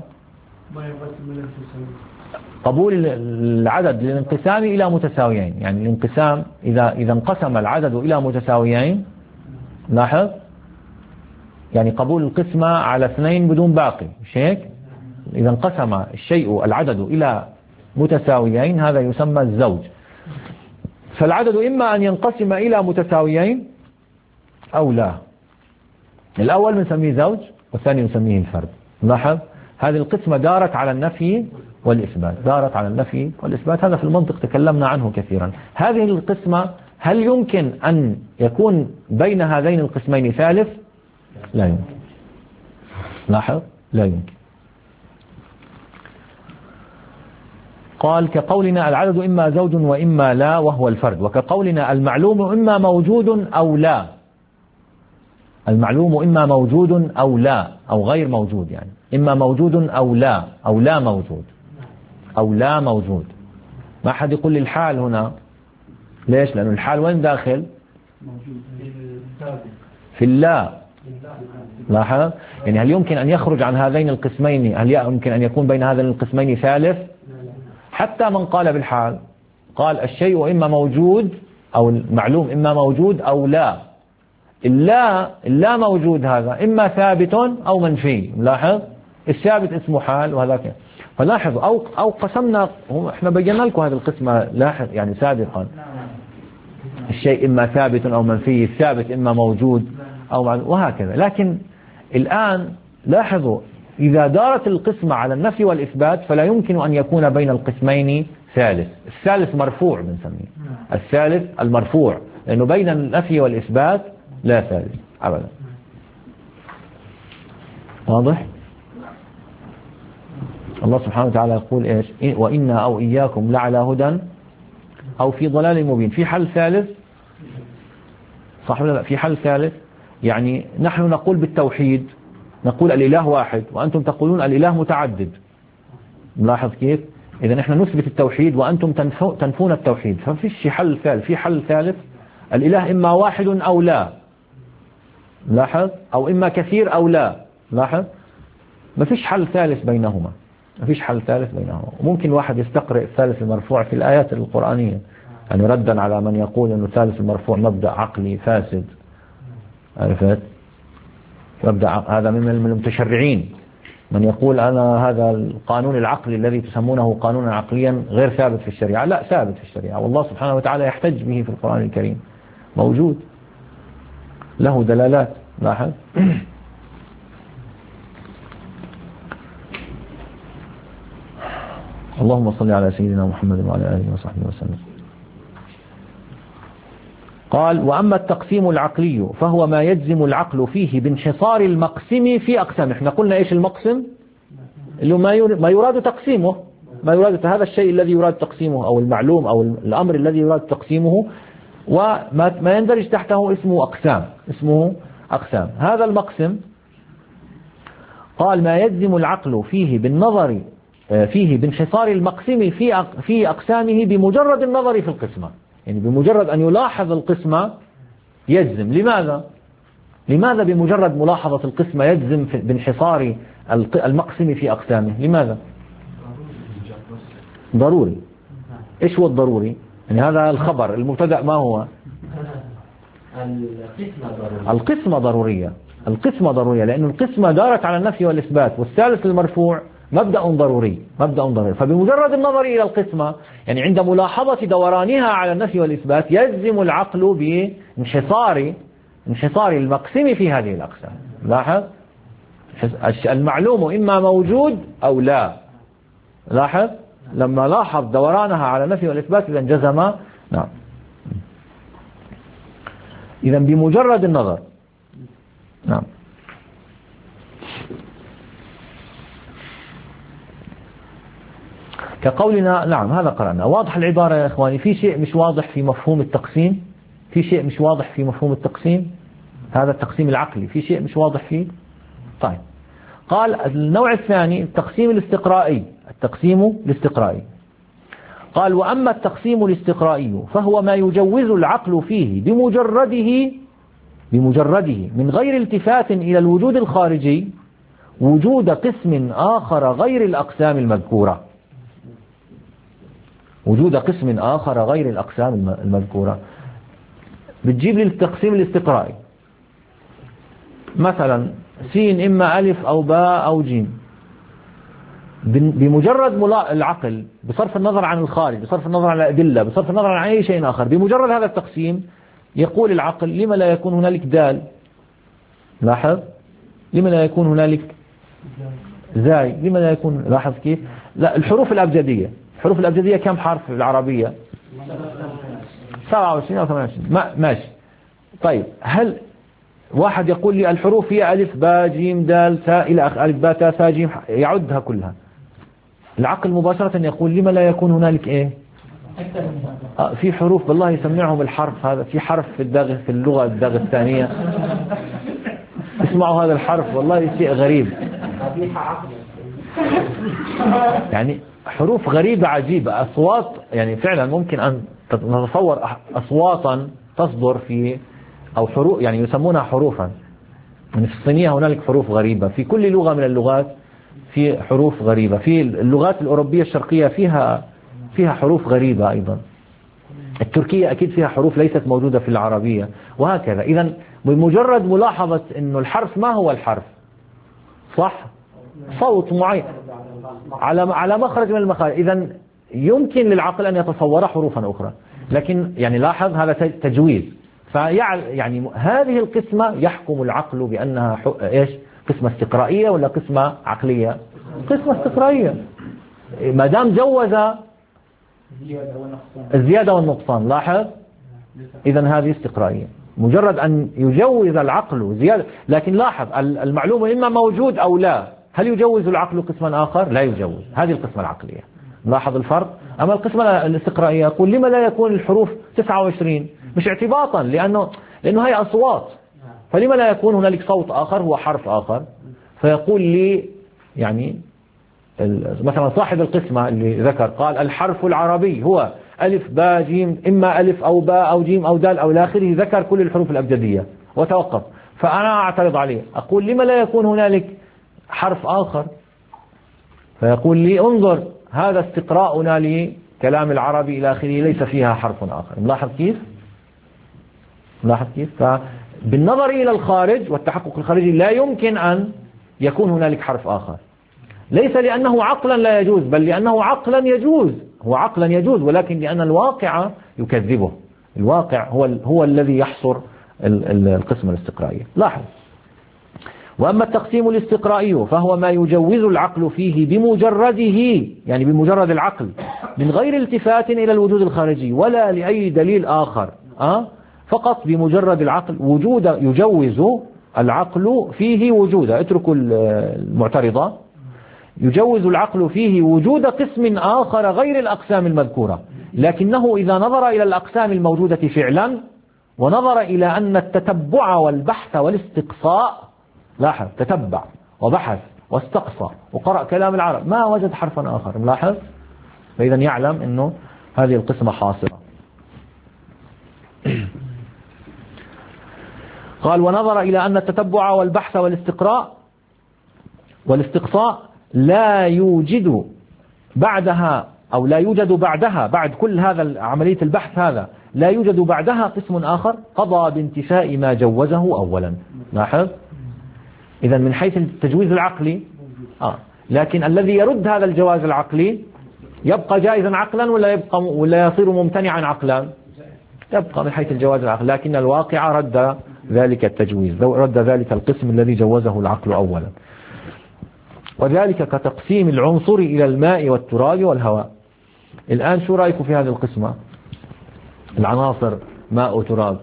قبول العدد للانقسام إلى متساويين، يعني الانقسام إذا انقسم العدد إلى متساويين، لاحظ يعني قبول القسمة على اثنين بدون باقي، مش هيك؟ إذا انقسم الشيء العدد إلى متساويين هذا يسمى الزوج. فالعدد إما أن ينقسم إلى متساويين أو لا. الأول بنسميه زوج والثاني نسميه الفرد. لاحظ هذه القسمة دارت على النفي والإثبات، دارت على النفي والإثبات، هذا في المنطق تكلمنا عنه كثيرا. هذه القسمة هل يمكن أن يكون بين هذين القسمين ثالث؟ لا يمكن. لاحظ لا يمكن. قال كقولنا العدد إما زوج وإما لا وهو الفرد، وكقولنا المعلوم إما موجود أو لا، المعلوم إما موجود أو لا أو غير موجود، يعني إما موجود أو لا، أو لا موجود، أو لا موجود. ما حد يقول لي الحال هنا، ليش؟ لأن الحال وين داخل؟ في اللا. لاحظ يعني هل يمكن أن يخرج عن هذين القسمين، هل يمكن أن يكون بين هذين القسمين ثالث؟ حتى من قال بالحال قال الشيء إما موجود أو المعلوم إما موجود أو لا. اللا موجود هذا إما ثابت أو منفي. لاحظ الثابت اسمه حال وهذاك. فلاحظ أو قسمنا، احنا بينا لكم هذه القسمة لاحظ يعني سابقا، الشيء إما ثابت أو منفي، الثابت إما موجود أو وهكذا. لكن الآن لاحظوا إذا دارت القسمة على النفي والإثبات فلا يمكن أن يكون بين القسمين ثالث. الثالث مرفوع بنسميه، الثالث المرفوع، لأنه بين النفي والإثبات لا ثالث أبدا. واضح؟ الله سبحانه وتعالى يقول إيش؟ وإنا أو إياكم لعلى هدى أو في ضلال مبين. في حل ثالث صح ولا لا؟ في حل ثالث، يعني نحن نقول بالتوحيد، نقول الإله واحد وأنتم تقولون الإله متعدد. ملاحظ كيف؟ إذا نحن نثبت التوحيد وأنتم تنفون التوحيد، ففيش حل ثالث. في حل ثالث، الإله إما واحد أو لا، لاحظ، أو إما كثير أو لا، لاحظ، ما فيش حل ثالث بينهما، ما فيش حل ثالث بينهما. ممكن واحد يستقرئ الثالث المرفوع في الآيات القرآنية، يعني ردا على من يقول أن الثالث المرفوع مبدأ عقلي فاسد، عرفت؟ مبدأ هذا من المتشرعين، من يقول أنا هذا القانون العقلي الذي تسمونه قانونا عقليا غير ثابت في الشريعة. لا، ثابت في الشريعة، والله سبحانه وتعالى يحتج به في القرآن الكريم، موجود، له دلالات. لاحظ. اللهم صل على سيدنا محمد وعلى آله وصحبه وسلم. قال وأما التقسيم العقلي فهو ما يجزم العقل فيه بانحصار المقسم في أقسامه. احنا قلنا إيش المقسم؟ اللي ما يراد تقسيمه، ما يراد هذا الشيء الذي يراد تقسيمه، أو المعلوم أو الأمر الذي يراد تقسيمه، وما يندرج تحته اسمه أقسام، اسمه أقسام. هذا المقسم قال ما يجزم العقل فيه بالنظر فيه بانحصار المقسم في أقسامه بمجرد النظر في القسمة، يعني بمجرد أن يلاحظ القسمة يجزم. لماذا بمجرد ملاحظة القسمة يجزم بانحصار المقسم في أقسامه؟ لماذا؟ ضروري. إيش هو الضروري؟ يعني هذا الخبر، المبتدأ ما هو؟ القسمة ضرورية. القسمة ضرورية لأن القسمة دارت على النفي والإثبات، والثالث المرفوع مبدأ ضروري، مبدأ ضروري. فبمجرد النظر إلى القسمة، يعني عند ملاحظة دورانها على النفي والإثبات، يجزم العقل بانحصار المقسم في هذه الأقسام. لاحظ، المعلوم إما موجود أو لا. لاحظ، لما لاحظ دورانها على النفي والإثبات إذا جزم. نعم. إذا بمجرد النظر. نعم. كقولنا، نعم هذا قرأنا. واضح العبارة يا إخواني؟ في شيء مش واضح في مفهوم التقسيم؟ في شيء مش واضح في مفهوم التقسيم؟ هذا التقسيم العقلي في شيء مش واضح فيه؟ طيب. قال النوع الثاني التقسيم الاستقرائي. التقسيم الاستقرائي قال وأما التقسيم الاستقرائي فهو ما يجوز العقل فيه بمجرده من غير التفات إلى الوجود الخارجي وجود قسم آخر غير الأقسام المذكورة. وجود قسم آخر غير الأقسام المذكورة. بتجيب لي التقسيم الاستقرائي، مثلا سين إما ألف أو باء أو جيم، بمجرد العقل بصرف النظر عن الخارج، بصرف النظر عن الأدلة، بصرف النظر عن أي شيء آخر، بمجرد هذا التقسيم يقول العقل لما لا يكون هنالك دال؟ لاحظ، لما لا يكون هنالك زاي؟ لما لا يكون؟ لاحظ كيف؟ لا، الحروف الأبجدية. الحروف الأبجدية كم حرف في العربية؟ 27 أو 28. ماشي. طيب، هل واحد يقول لي الحروف هي ألف باء جيم دال تاء إلى آخر، ألف باء تاء ثاء جيم، يعدها كلها. العقل مباشرة يقول لما لا يكون هنالك إيه؟ في حروف بالله يسمعهم الحرف هذا، في حرف في اللغة الداغستانية اسمعوا هذا الحرف، والله شيء غريب، يعني حروف غريبة عجيبة، أصوات، يعني فعلا ممكن أن نتصور أصواتا تصدر في، أو حروف يعني يسمونها حروفا. يعني في الصينية هنالك حروف غريبة، في كل لغة من اللغات في حروف غريبة، في اللغات الأوروبية الشرقية فيها حروف غريبة أيضا. التركية أكيد فيها حروف ليست موجودة في العربية، وهكذا. إذن بمجرد ملاحظة أنه الحرف ما هو الحرف، صح؟ صوت معين على مخرج من المخارج، إذن يمكن للعقل أن يتصور حروفا أخرى. لكن يعني لاحظ هذا تجويز، يعني هذه القسمة يحكم العقل بأنها إيش؟ قسمة استقرائية ولا قسمة عقلية؟ قسمة استقرائية. ما دام جوز الزيادة والنقصان، لاحظ، إذن هذه استقرائية. مجرد أن يجوز العقل زيادة، لكن لاحظ المعلومة إما موجود أو لا. هل يجوز العقل قسما آخر؟ لا يجوز. هذه القسمة العقلية. لاحظ الفرق. أما القسمة الاستقرائية يقول لما لا يكون الحروف 29؟ مش اعتباطا، لأنه هي أصوات، فلما لا يكون هنالك صوت آخر هو حرف آخر. فيقول لي يعني مثلا صاحب القسمة اللي ذكر قال الحرف العربي هو ألف باء جيم، إما ألف أو باء أو جيم أو دال أو آخره، ذكر كل الحروف الأبجدية وتوقف. فأنا أعترض عليه، أقول لما لا يكون هنالك حرف آخر؟ فيقول لي انظر، هذا استقراؤنا لكلام العربي إلى آخره ليس فيها حرف آخر. ملاحظ كيف؟ فبالنظر إلى الخارج والتحقق الخارجي لا يمكن أن يكون هنالك حرف آخر، ليس لأنه عقلا لا يجوز، بل لأنه عقلا يجوز. هو عقلا يجوز، ولكن لأن الواقع يكذبه. الواقع هو الذي يحصر القسمة الاستقرائية. لاحظ. وأما التقسيم الاستقرائي فهو ما يجوز العقل فيه بمجرده، يعني بمجرد العقل، من غير التفات إلى الوجود الخارجي ولا لأي دليل آخر، فقط بمجرد العقل يجوز العقل فيه وجودا. اتركوا المعترضة. يجوز العقل فيه وجود قسم آخر غير الأقسام المذكورة، لكنه إذا نظر إلى الأقسام الموجودة فعلا ونظر إلى أن التتبع والبحث والاستقصاء، لاحظ، تتبع وبحث واستقصى وقرأ كلام العرب، ما وجد حرفا آخر. ملاحظ. فإذا يعلم أنه هذه القسمة حاصرة. قال ونظر إلى أن التتبع والبحث والاستقصاء لا يوجد بعدها، أو لا يوجد بعدها، بعد كل هذا عملية البحث هذا لا يوجد بعدها قسم آخر، قضى بانتفاء ما جوزه أولا. لاحظ. إذا من حيث التجويز العقلي لكن الذي يرد هذا الجواز العقلي يبقى جائزا عقلا ولا يصير ممتنعا عقلا؟ يبقى من حيث الجواز العقلي، لكن الواقع رد ذلك التجويز، رد ذلك القسم الذي جوزه العقل أولا. وذلك كتقسيم العنصر إلى الماء والتراب والهواء. الآن شو رأيكم في هذه القسمة؟ العناصر ماء وتراب،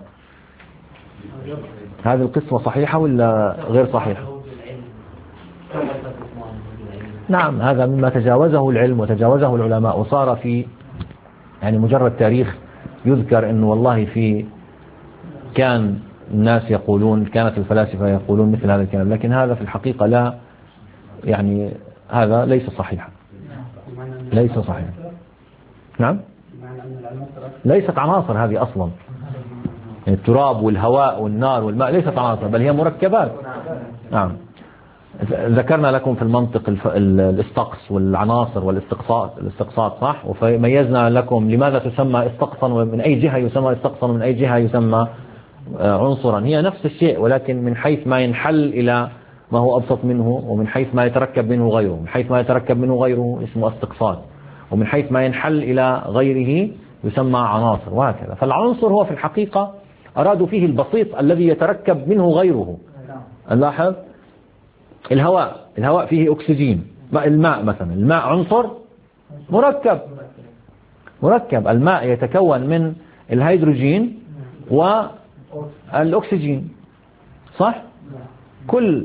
هذه القسمة صحيحة ولا غير صحيحة؟ نعم، هذا مما تجاوزه العلم وتجاوزه العلماء، وصار في يعني مجرد تاريخ يذكر أنه والله كان الناس يقولون، كانت الفلاسفة يقولون مثل هذا الكلام، لكن هذا في الحقيقة لا، يعني هذا ليس صحيحا، ليس صحيحا. نعم، ليست عناصر هذه أصلا. التراب والهواء والنار والماء ليست عناصر، بل هي مركبات. نعم، ذكرنا لكم في المنطق الاستقص والعناصر والاستقصاء، صح؟ وميزنا لكم لماذا تسمى استقصا، ومن أي جهة يسمى استقصا، ومن أي جهة يسمى عنصرا. هي نفس الشيء، ولكن من حيث ما ينحل إلى ما هو أبسط منه، ومن حيث ما يتركب منه غيره. من حيث ما يتركب منه غيره اسمه استقصاء، ومن حيث ما ينحل إلى غيره يسمى عناصر، وهكذا. فالعنصر هو في الحقيقة أرادوا فيه البسيط الذي يتركب منه غيره. نلاحظ الهواء فيه أكسجين. الماء مثلا، الماء عنصر مركب. الماء يتكون من الهيدروجين والأكسجين، صح؟ كل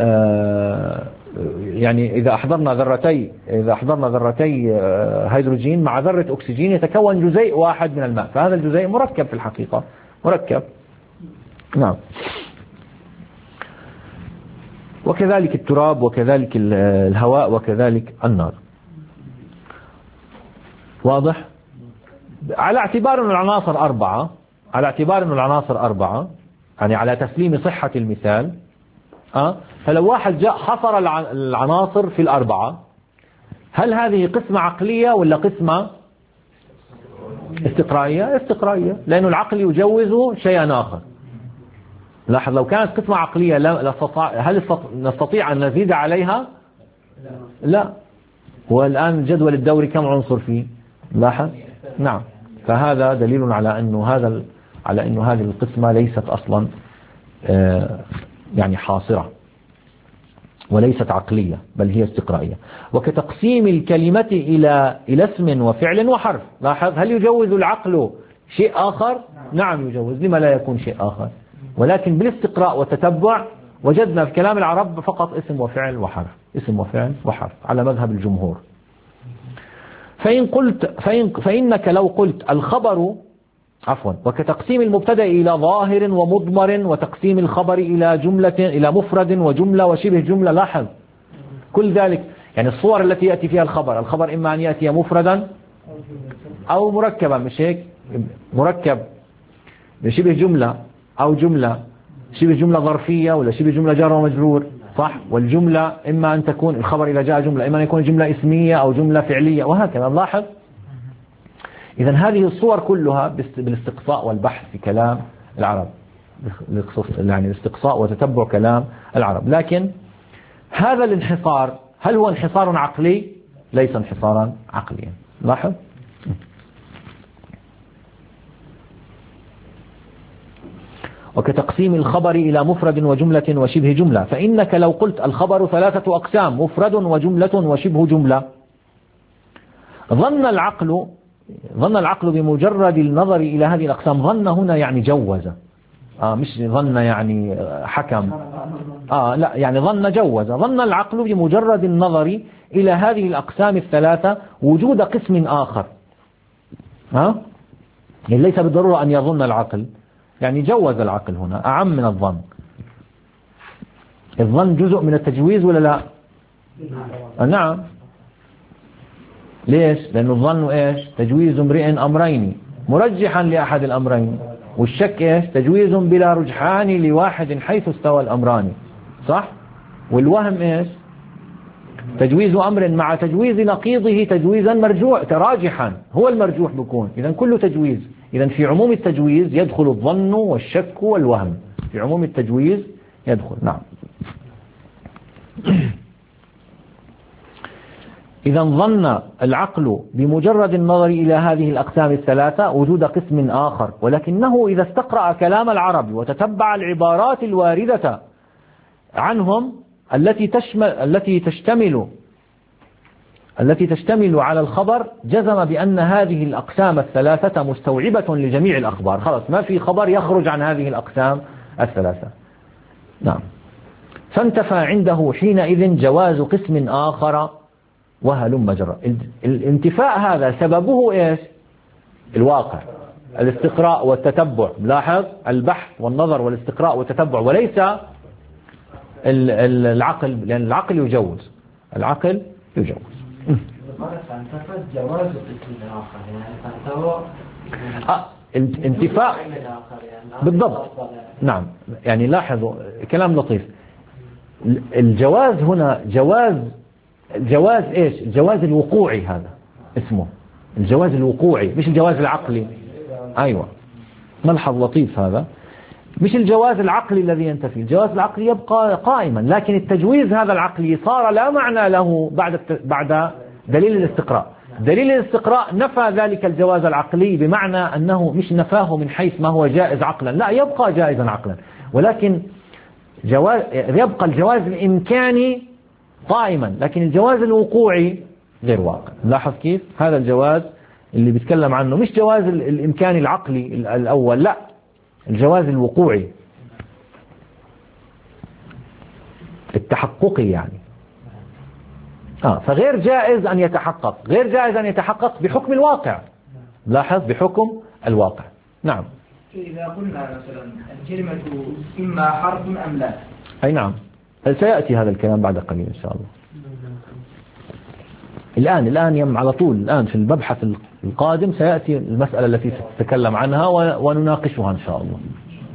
يعني إذا أحضرنا ذرتي هيدروجين مع ذرة أكسجين يتكون جزيء واحد من الماء، فهذا الجزيء مركب في الحقيقة، مركب. نعم. وكذلك التراب، وكذلك الهواء، وكذلك النار. واضح؟ على اعتبار أن العناصر أربعة، يعني على تسليم صحة المثال، فلو واحد جاء حصر العناصر في الأربعة، هل هذه قسمة عقلية ولا قسمة استقرائية؟ لأن العقل يجوز شيئا آخر. لاحظ، لو كانت قسمة عقلية هل نستطيع أن نزيد عليها؟ لا. والآن الجدول الدوري كم عنصر فيه؟ لاحظ. نعم. فهذا دليل على أنه هذا على أنه هذه القسمة ليست أصلا يعني حاصرة وليست عقلية بل هي استقرائية. وكتقسيم الكلمة إلى اسم وفعل وحرف. لاحظ، هل يجوز العقل شيء آخر؟ نعم يجوز، لما لا يكون شيء آخر؟ ولكن بالاستقراء والتتبع وجدنا في كلام العرب فقط اسم وفعل وحرف، اسم وفعل وحرف على مذهب الجمهور. فإنك لو قلت الخبر وكتقسيم المبتدأ إلى ظاهر ومضمر وتقسيم الخبر إلى جملة إلى مفرد وجملة وشبه جملة. لاحظ كل ذلك يعني الصور التي يأتي فيها الخبر إما أن يأتي مفردا أو مركبا، مش هيك؟ مركب بشبه جملة أو جملة شبه جملة ظرفية ولا شبه جملة جار ومجرور، صح؟ والجملة إما أن تكون الخبر إذا جاء جملة إما أن يكون جملة اسمية أو جملة فعلية وهكذا. لاحظ، إذا هذه الصور كلها بالاستقصاء والبحث في كلام العرب، يعني الاستقصاء وتتبع كلام العرب. لكن هذا الانحصار هل هو انحصار عقلي؟ ليس انحصارا عقليا. لاحظ، وكتقسيم الخبر إلى مفرد وجملة وشبه جملة. فإنك لو قلت الخبر 3 أقسام مفرد وجملة وشبه جملة، ظن العقل بمجرد النظر إلى هذه الأقسام، ظن هنا يعني جوز، مش ظن يعني حكم، لا يعني ظن العقل بمجرد النظر إلى هذه الأقسام الثلاثة وجود قسم آخر. يعني ليس بالضرورة أن يظن العقل، يعني جوز العقل هنا أعم من الظن. الظن جزء من التجويز ولا لا؟ نعم. ليش؟ لأنه الظن إيش؟ تجويز امرئ أمرين مرجحا لأحد الأمرين، والشك إيش؟ تجويز بلا رجحان لواحد حيث استوى الأمران، صح؟ والوهم إيش؟ تجويز أمر مع تجويز نقيضه تجويزا مرجوع تراجحا، هو المرجوح بيكون. إذا كله تجويز. إذا في عموم التجويز يدخل الظن والشك والوهم، في عموم التجويز يدخل. نعم. إذا ظن العقل بمجرد النظر إلى هذه الأقسام الثلاثة وجود قسم آخر، ولكنه إذا استقرأ كلام العرب وتتبع العبارات الواردة عنهم التي تشتمل على الخبر، جزم بأن هذه الأقسام الثلاثة مستوعبة لجميع الأخبار. خلاص ما في خبر يخرج عن هذه الأقسام الثلاثة. نعم. فانتفى عنده حينئذ جواز قسم آخر وهلم جرى. الانتفاء هذا سببه إيش؟ الواقع، الاستقراء والتتبع. لاحظ، البحث والنظر والاستقراء والتتبع، وليس العقل، لأن العقل يجوز، العقل يجوز. جواز القسم الآخر يعني انتفاء بالضبط. نعم، يعني لاحظوا كلام لطيف. الجواز هنا جواز إيش؟ الجواز الوقوعي، هذا اسمه الجواز الوقوعي مش الجواز العقلي. أيوة، ملحظ لطيف هذا. مش الجواز العقلي الذي ينتفي، الجواز العقلي يبقى قائما، لكن التجويز هذا العقلي صار لا معنى له بعد دليل الاستقراء. دليل الاستقراء نفى ذلك الجواز العقلي، بمعنى أنه مش نفاه من حيث ما هو جائز عقلا، لا، يبقى جائزا عقلا، ولكن يبقى الجواز الإمكاني قائما، لكن الجواز الوقوعي غير واقع. لاحظ كيف؟ هذا الجواز اللي بيتكلم عنه مش جواز الإمكاني العقلي الأول، لا، الجواز الوقوعي التحققي يعني. فغير جائز أن يتحقق، غير جائز أن يتحقق بحكم الواقع. لاحظ، بحكم الواقع. نعم. إذا قلنا مثلا الكلمة إما حرف أم لا. أي نعم، سيأتي هذا الكلام بعد قليل إن شاء الله. الآن على طول، الآن في المبحث القادم سيأتي المسألة التي ستتكلم عنها ونناقشها إن شاء الله.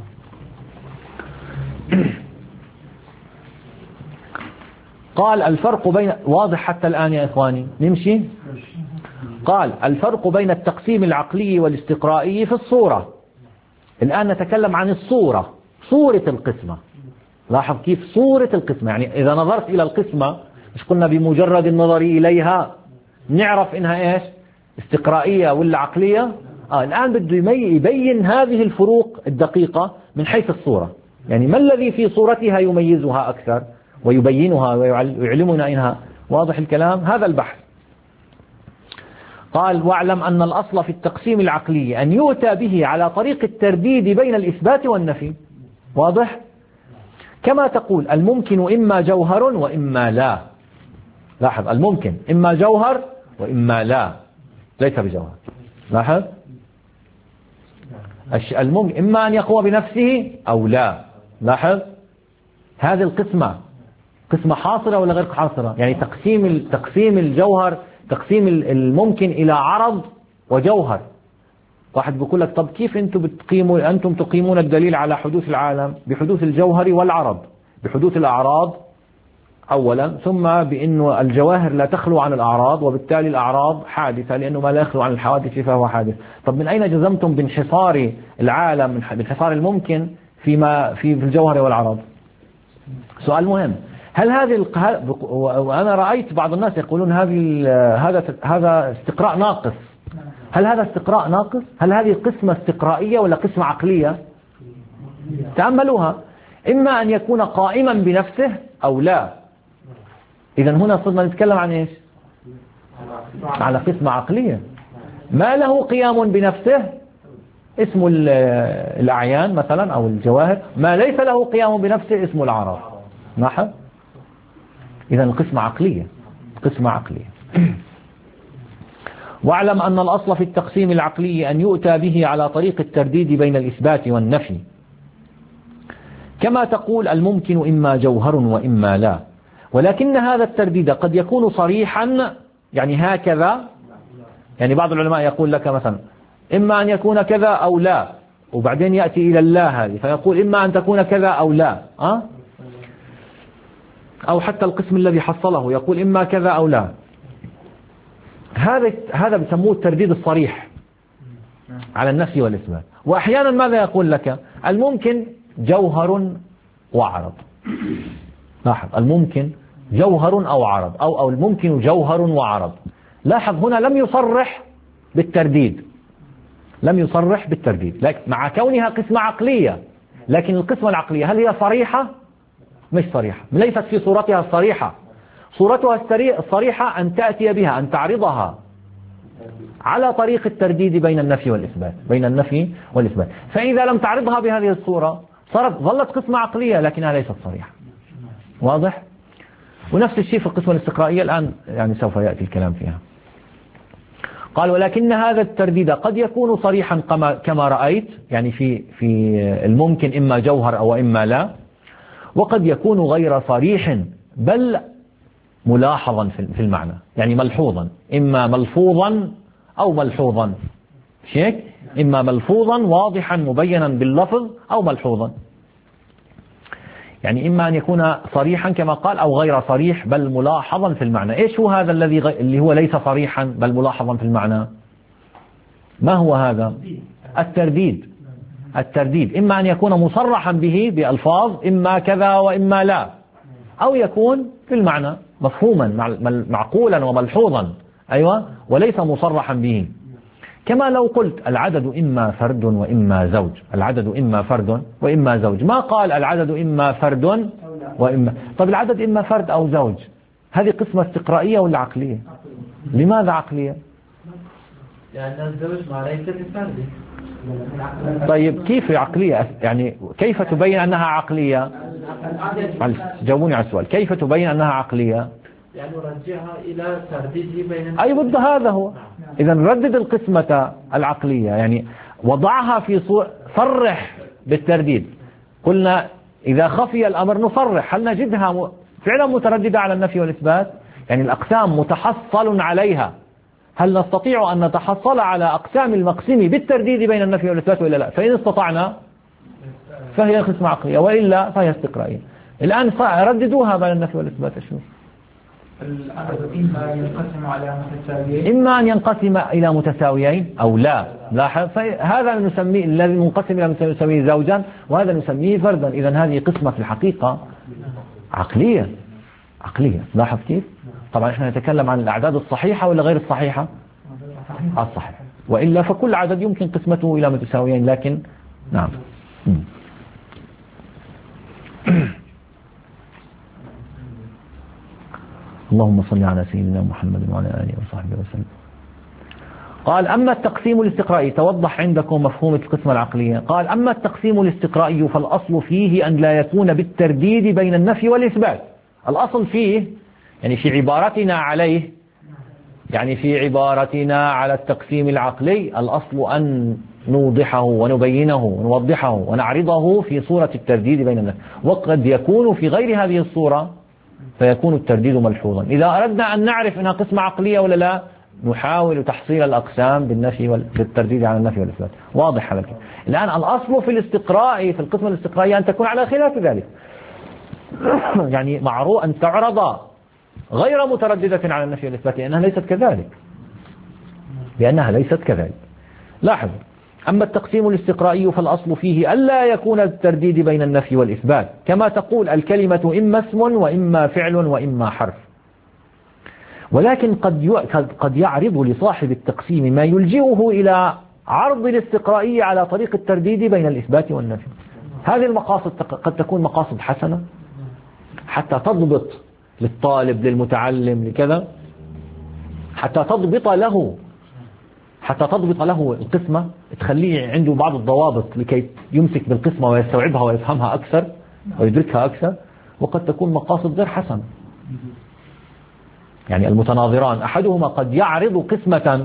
قال الفرق بين، واضح حتى الآن يا إخواني؟ نمشي. قال الفرق بين التقسيم العقلي والاستقرائي في الصورة. الآن نتكلم عن الصورة، صورة القسمة. لاحظ كيف صورة القسمة، يعني إذا نظرت إلى القسمة مش قلنا بمجرد النظر إليها نعرف إنها إيش؟ استقرائية ولا عقلية؟ الآن بده يبين هذه الفروق الدقيقة من حيث الصورة، يعني ما الذي في صورتها يميزها أكثر ويبينها ويعلمنا إنها. واضح الكلام؟ هذا البحث. قال: واعلم أن الأصل في التقسيم العقلي أن يؤتى به على طريق الترديد بين الإثبات والنفي. واضح؟ كما تقول الممكن إما جوهر وإما لا. لاحظ، الممكن إما جوهر وإما لا، ليس بجوهر. لاحظ، الممكن إما أن يقوم بنفسه أو لا. لاحظ، هذه القسمة قسمة حاصرة ولا غير حاصرة؟ يعني تقسيم الجوهر، تقسيم الممكن إلى عرض وجوهر. واحد بيقول لك: طب كيف أنتم تقيمون الدليل على حدوث العالم بحدوث الجوهر والعرض، بحدوث الأعراض أولا، ثم بأنه الجواهر لا تخلو عن الأعراض، وبالتالي الأعراض حادثة لأنه ما لا يخلو عن الحوادث فهو حادث. طب من أين جزمتم بانحصار العالم، بانحصار الممكن في الجوهر والعرض؟ سؤال مهم. هل هذه وأنا رأيت بعض الناس يقولون هذا استقراء ناقص. هل هذا استقراء ناقص؟ هل هذه قسمة استقرائية ولا قسمة عقلية؟ تأملوها. إما أن يكون قائما بنفسه أو لا. إذن هنا صرنا نتكلم عن إيش؟ على قسمة عقلية. ما له قيام بنفسه اسم الأعيان مثلا أو الجواهر، ما ليس له قيام بنفسه اسم الأعراض. لاحظ، إذن القسمة عقلية، قسمة عقلية. واعلم أن الأصل في التقسيم العقلي أن يؤتى به على طريق الترديد بين الإثبات والنفي. كما تقول الممكن إما جوهر وإما لا، ولكن هذا الترديد قد يكون صريحا، يعني هكذا. يعني بعض العلماء يقول لك مثلا إما أن يكون كذا أو لا، وبعدين يأتي إلى الله هذه فيقول إما أن تكون كذا أو لا، أو حتى القسم الذي حصله يقول إما كذا أو لا. هذا بسموه الترديد الصريح على النفي والإثبات. وأحيانا ماذا يقول لك؟ الممكن جوهر وعرض. لاحظ، الممكن جوهر أو عرض، أو الممكن جوهر وعرض. لاحظ هنا لم يصرح بالترديد، لم يصرح بالترديد، لكن مع كونها قسمة عقلية. لكن القسمة العقلية هل هي صريحة؟ مش صريحة، ليست في صورتها الصريحة. صورتها الصريحة أن تأتي بها، أن تعرضها على طريق الترديد بين النفي والإثبات، بين النفي والإثبات. فإذا لم تعرضها بهذه الصورة ظلت قسمة عقلية لكنها ليست صريحة. واضح؟ ونفس الشيء في القسمة الاستقرائية الآن يعني سوف يأتي الكلام فيها. قال: ولكن هذا الترديد قد يكون صريحا كما رأيت، يعني في الممكن إما جوهر أو إما لا، وقد يكون غير صريح بل ملاحظا في المعنى، يعني ملحوظا، إما ملفوظا أو ملحوظا. شيك، إما ملفوظا واضحا مبينا باللفظ أو ملحوظا، يعني إما أن يكون صريحا كما قال أو غير صريح بل ملاحظا في المعنى. إيش هو هذا اللي هو ليس صريحا بل ملاحظا في المعنى؟ ما هو هذا؟ الترديد إما أن يكون مصرحا به بألفاظ إما كذا وإما لا، أو يكون في المعنى مفهوما معقولا وملحوظا، أيوة، وليس مصرحا به. كما لو قلت العدد إما فرد وإما زوج، العدد إما فرد وإما زوج، ما قال العدد إما فرد وإما. طب العدد إما فرد أو زوج، هذه قسمة استقرائية ولا عقلية؟ لماذا عقلية؟ لأن الزوج ما ليس بفرد. طيب كيف عقلية؟ يعني كيف تبين أنها عقلية؟ جاوبوني على السؤال، كيف تبين أنها عقلية؟ يعني نرجعها إلى ترديده بين أي بد، هذا هو. إذا ردد القسمة العقلية، يعني وضعها في صرح بالترديد. قلنا إذا خفي الأمر نصرح، هل نجدها فعلا مترددة على النفي والإثبات؟ يعني الأقسام متحصل عليها، هل نستطيع أن نتحصل على أقسام المقسم بالترديد بين النفي والإثبات ولا لا؟ فإن استطعنا فهي قسمة عقلية، وإلا فهي استقرائية. الآن رددوها بين النفي والإثبات. أشوف العدد إما ينقسم على متساويين، إما أن ينقسم إلى متساويين أو لا. لاحظ، هذا نسميه الذي منقسم إلى متساويين زوجا، وهذا نسميه فردا. إذا هذه قسمة في الحقيقة عقلية. لاحظ كيف؟ طبعا احنا نتكلم عن الأعداد الصحيحة ولا غير الصحيحة؟ الصحيحة. وإلا فكل عدد يمكن قسمته إلى متساويين، لكن نعم. اللهم صل على سيدنا محمد وعلى آله وصحبه وسلم. قال أما التقسيم الاستقرائي، توضح عندكم مفهوم القسمة العقلية. قال أما التقسيم الاستقرائي فالأصل فيه أن لا يكون بالترديد بين النفي والإثبات. الأصل فيه يعني في عبارتنا عليه، يعني في عبارتنا على التقسيم العقلي، الأصل أن نوضحه ونبينه ونوضحه ونعرضه في صورة الترديد بين النفي، وقد يكون في غير هذه الصورة فيكون الترديد ملحوظا. إذا أردنا أن نعرف أنها قسمة عقلية ولا لا، نحاول تحصيل الأقسام بالنفي بالترديد على النفي والإثبات. واضح هذا الآن. الأصل في الاستقراء، في القسمة الاستقرائية، أن تكون على خلاف ذلك. يعني معروف أن تعرض غير مترددة على النفي والإثبات، لأنها ليست كذلك. لاحظ، أما التقسيم الاستقرائي فالأصل فيه ألا يكون الترديد بين النفي والإثبات، كما تقول الكلمة إما اسم وإما فعل وإما حرف. ولكن قد يعرض لصاحب التقسيم ما يلجئه إلى عرض الاستقرائي على طريق الترديد بين الإثبات والنفي. هذه المقاصد قد تكون مقاصد حسنة حتى تضبط للطالب للمتعلم لكذا، حتى تضبط له القسمة، تخليه عنده بعض الضوابط لكي يمسك بالقسمة ويستوعبها ويفهمها أكثر ويدركها أكثر. وقد تكون مقاصد غير حسنة، يعني المتناظران أحدهما قد يعرض قسمة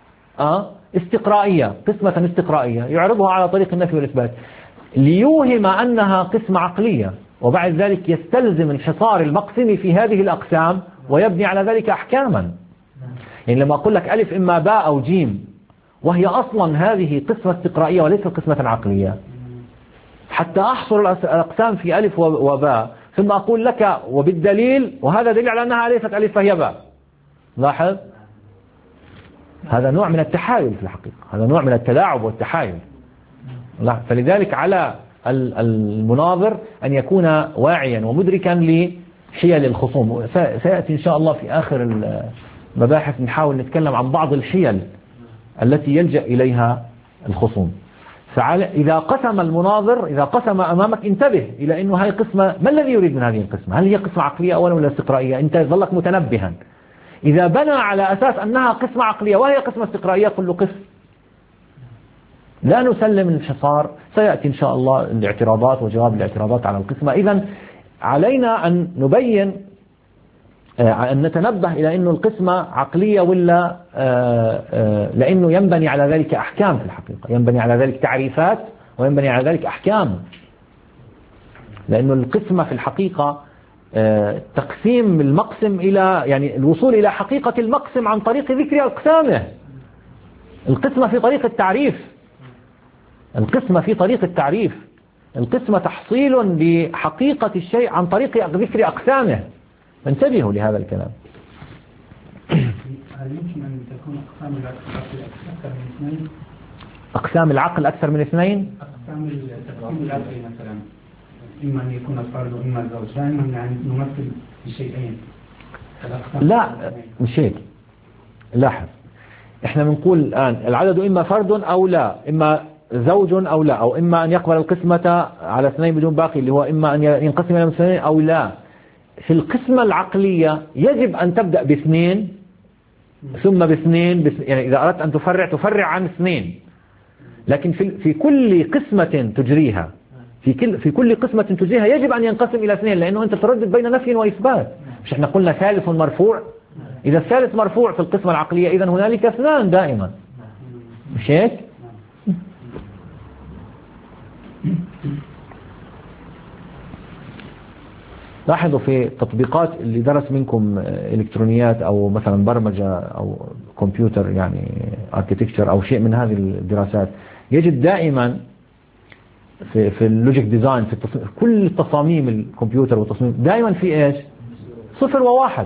استقرائية يعرضها على طريق النفي والإثبات ليوهم أنها قسمة عقلية، وبعد ذلك يستلزم انحصار المقسم في هذه الأقسام ويبني على ذلك أحكاما. يعني لما أقول لك ألف إما باء أو جيم، وهي أصلا هذه قسمة استقرائية وليس قسمة عقلية، حتى أحصر الأقسام في ألف وباء، ثم أقول لك وبالدليل، وهذا دليل على أنها ليست ألف فهي باء. لاحظ، هذا نوع من التحايل في الحقيقة، هذا نوع من التلاعب والتحايل. فلذلك على المناظر أن يكون واعيا ومدركا لحيل الخصوم. سيأتي إن شاء الله في آخر المباحث نحاول نتكلم عن بعض الحيل التي يلجأ إليها الخصوم. إذا قسم المناظر، إذا قسم أمامك، انتبه إلى أنه هذه قسمة، ما الذي يريد من هذه القسمة؟ هل هي قسمة عقلية أولا ولا استقرائية؟ أنت ظلك متنبها. إذا بنى على أساس أنها قسمة عقلية وهي قسمة استقرائية، قل له قسم، لا نسلم الانحصار. سيأتي إن شاء الله الاعتراضات وجواب الاعتراضات على القسمة. إذن علينا أن نبين، أن نتنبه إلى أنه القسمة عقلية ولا، لأنه ينبني على ذلك أحكام في الحقيقة، ينبني على ذلك تعريفات وينبني على ذلك أحكام. لأنه القسمة في الحقيقة تقسيم المقسم إلى، يعني الوصول إلى حقيقة المقسم عن طريق ذكر أقسامه. القسمة في طريق التعريف، القسمة تحصيل بحقيقة الشيء عن طريق ذكر أقسامه. فانتبهوا لهذا الكلام. هل يمكن أن تكون أقسام العقل أكثر من اثنين؟ أقسام العقل أكثر من اثنين؟ أقسام التقسيم العقلي مثلا، إما أن يكون الفرد وإما الزوج، دائما يعني نمثل بشيئين. لا مش هيك. لاحظ، احنا بنقول الآن العدد إما فرد أو لا، إما زوج أو لا، أو إما أن يقبل القسمة على اثنين بدون باقي، اللي هو إما أن ينقسم إلى اثنين أو لا. في القسمة العقلية يجب أن تبدأ باثنين ثم باثنين، يعني إذا أردت أن تفرع عن اثنين. لكن في كل قسمة تجريها، في كل قسمة تجريها يجب أن ينقسم إلى اثنين، لأنه أنت تردد بين نفي وإثبات. مش احنا قلنا ثالث مرفوع؟ إذا الثالث مرفوع في القسمة العقلية، إذن هنالك اثنان دائما، مش هيك؟ لاحظوا في التطبيقات اللي درس منكم إلكترونيات أو مثلا برمجة أو كمبيوتر، يعني اركيتكتشر أو شيء من هذه الدراسات، يجد دائما في اللوجيك ديزاين، في كل التصاميم الكمبيوتر والتصميم دائما في إيش؟ 0 و1.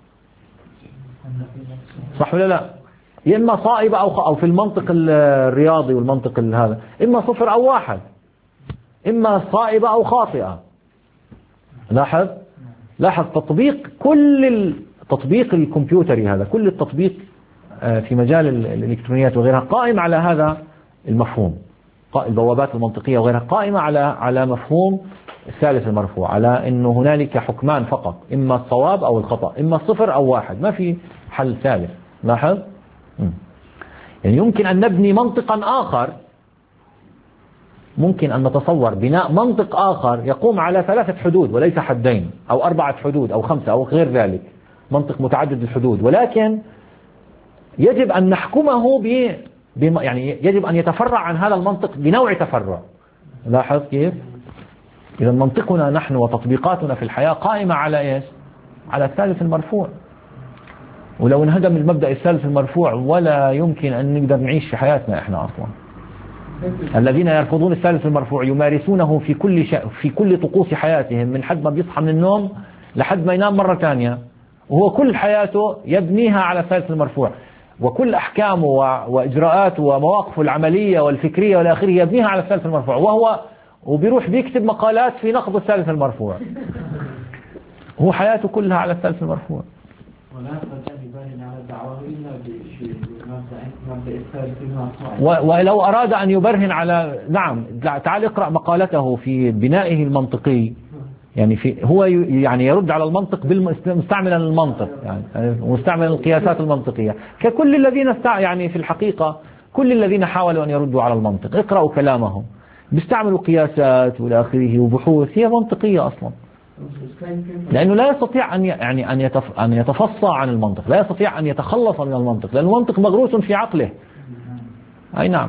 صح ولا لا؟ يا إما صائبة أو في المنطق الرياضي والمنطق هذا، إما 0 أو 1، إما صائبة أو خاطئة. لاحظ تطبيق كل التطبيق الكمبيوتري هذا، كل التطبيق في مجال الإلكترونيات وغيرها قائم على هذا المفهوم، البوابات المنطقية وغيرها قائمة على مفهوم الثالث المرفوع، على أنه هنالك حكمان فقط، إما الصواب أو الخطأ، إما الصفر أو واحد، ما في حل ثالث. لاحظ؟ يعني يمكن أن نبني منطقا آخر، ممكن أن نتصور بناء منطق آخر يقوم على 3 حدود وليس حدين أو 4 حدود أو 5 أو غير ذلك، منطق متعدد الحدود، ولكن يجب أن نحكمه يعني يجب أن يتفرع عن هذا المنطق بنوع تفرع. لاحظ كيف؟ إذا منطقنا نحن وتطبيقاتنا في الحياة قائمة على إيش؟ على الثالث المرفوع. ولو انهدم المبدأ الثالث المرفوع ولا يمكن أن نقدر نعيش في حياتنا إحنا أصلا. الذين يرفضون الثالث المرفوع يمارسونه في كل طقوس حياتهم، من حد ما بيصحى من النوم لحد ما ينام مرة ثانية، وهو كل حياته يبنيها على الثالث المرفوع، وكل أحكامه وإجراءاته ومواقفه العملية والفكرية والآخرة يبنيها على الثالث المرفوع، وبيروح بيكتب مقالات في نقد الثالث المرفوع. هو حياته كلها على الثالث المرفوع. ولا يستطيع يبرهن على الدعوة إلا بمبدأ الثالث المرفوع. ولو أراد أن يبرهن على، نعم، تعال اقرأ مقالته في بنائه المنطقي، يعني هو يعني يرد على المنطق مستعملا المنطق، يعني مستعملا القياسات المنطقية، ككل الذين يعني في الحقيقة كل الذين حاولوا أن يردوا على المنطق. اقرأوا كلامهم، بيستعملوا قياسات والى اخره وبحوث هي منطقية أصلا، لأنه لا يستطيع أن يتفصى عن المنطق، لا يستطيع أن يتخلص من المنطق، لأن المنطق مغروس في عقله. أي نعم،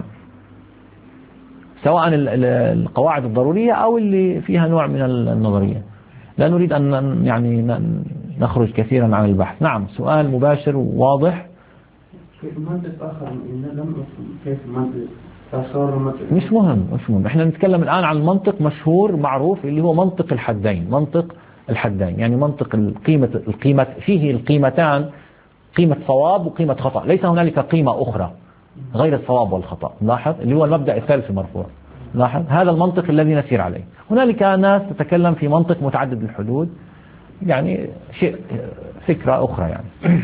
سواء القواعد الضرورية أو اللي فيها نوع من النظرية. لا نريد أن يعني نخرج كثيرا عن البحث. نعم، سؤال مباشر وواضح. كيف منطق آخر كيف منطق مش مهم. احنا نتكلم الآن عن منطق مشهور معروف اللي هو منطق الحدين. منطق الحدين يعني منطق القيمة فيه القيمتان، قيمة صواب وقيمة خطأ، ليس هنالك قيمة أخرى غير الصواب والخطأ. لاحظ اللي هو المبدأ الثالث المرفوع. لاحظ هذا المنطق الذي نسير عليه. هنالك ناس تتكلم في منطق متعدد الحدود، يعني شيء فكرة أخرى. يعني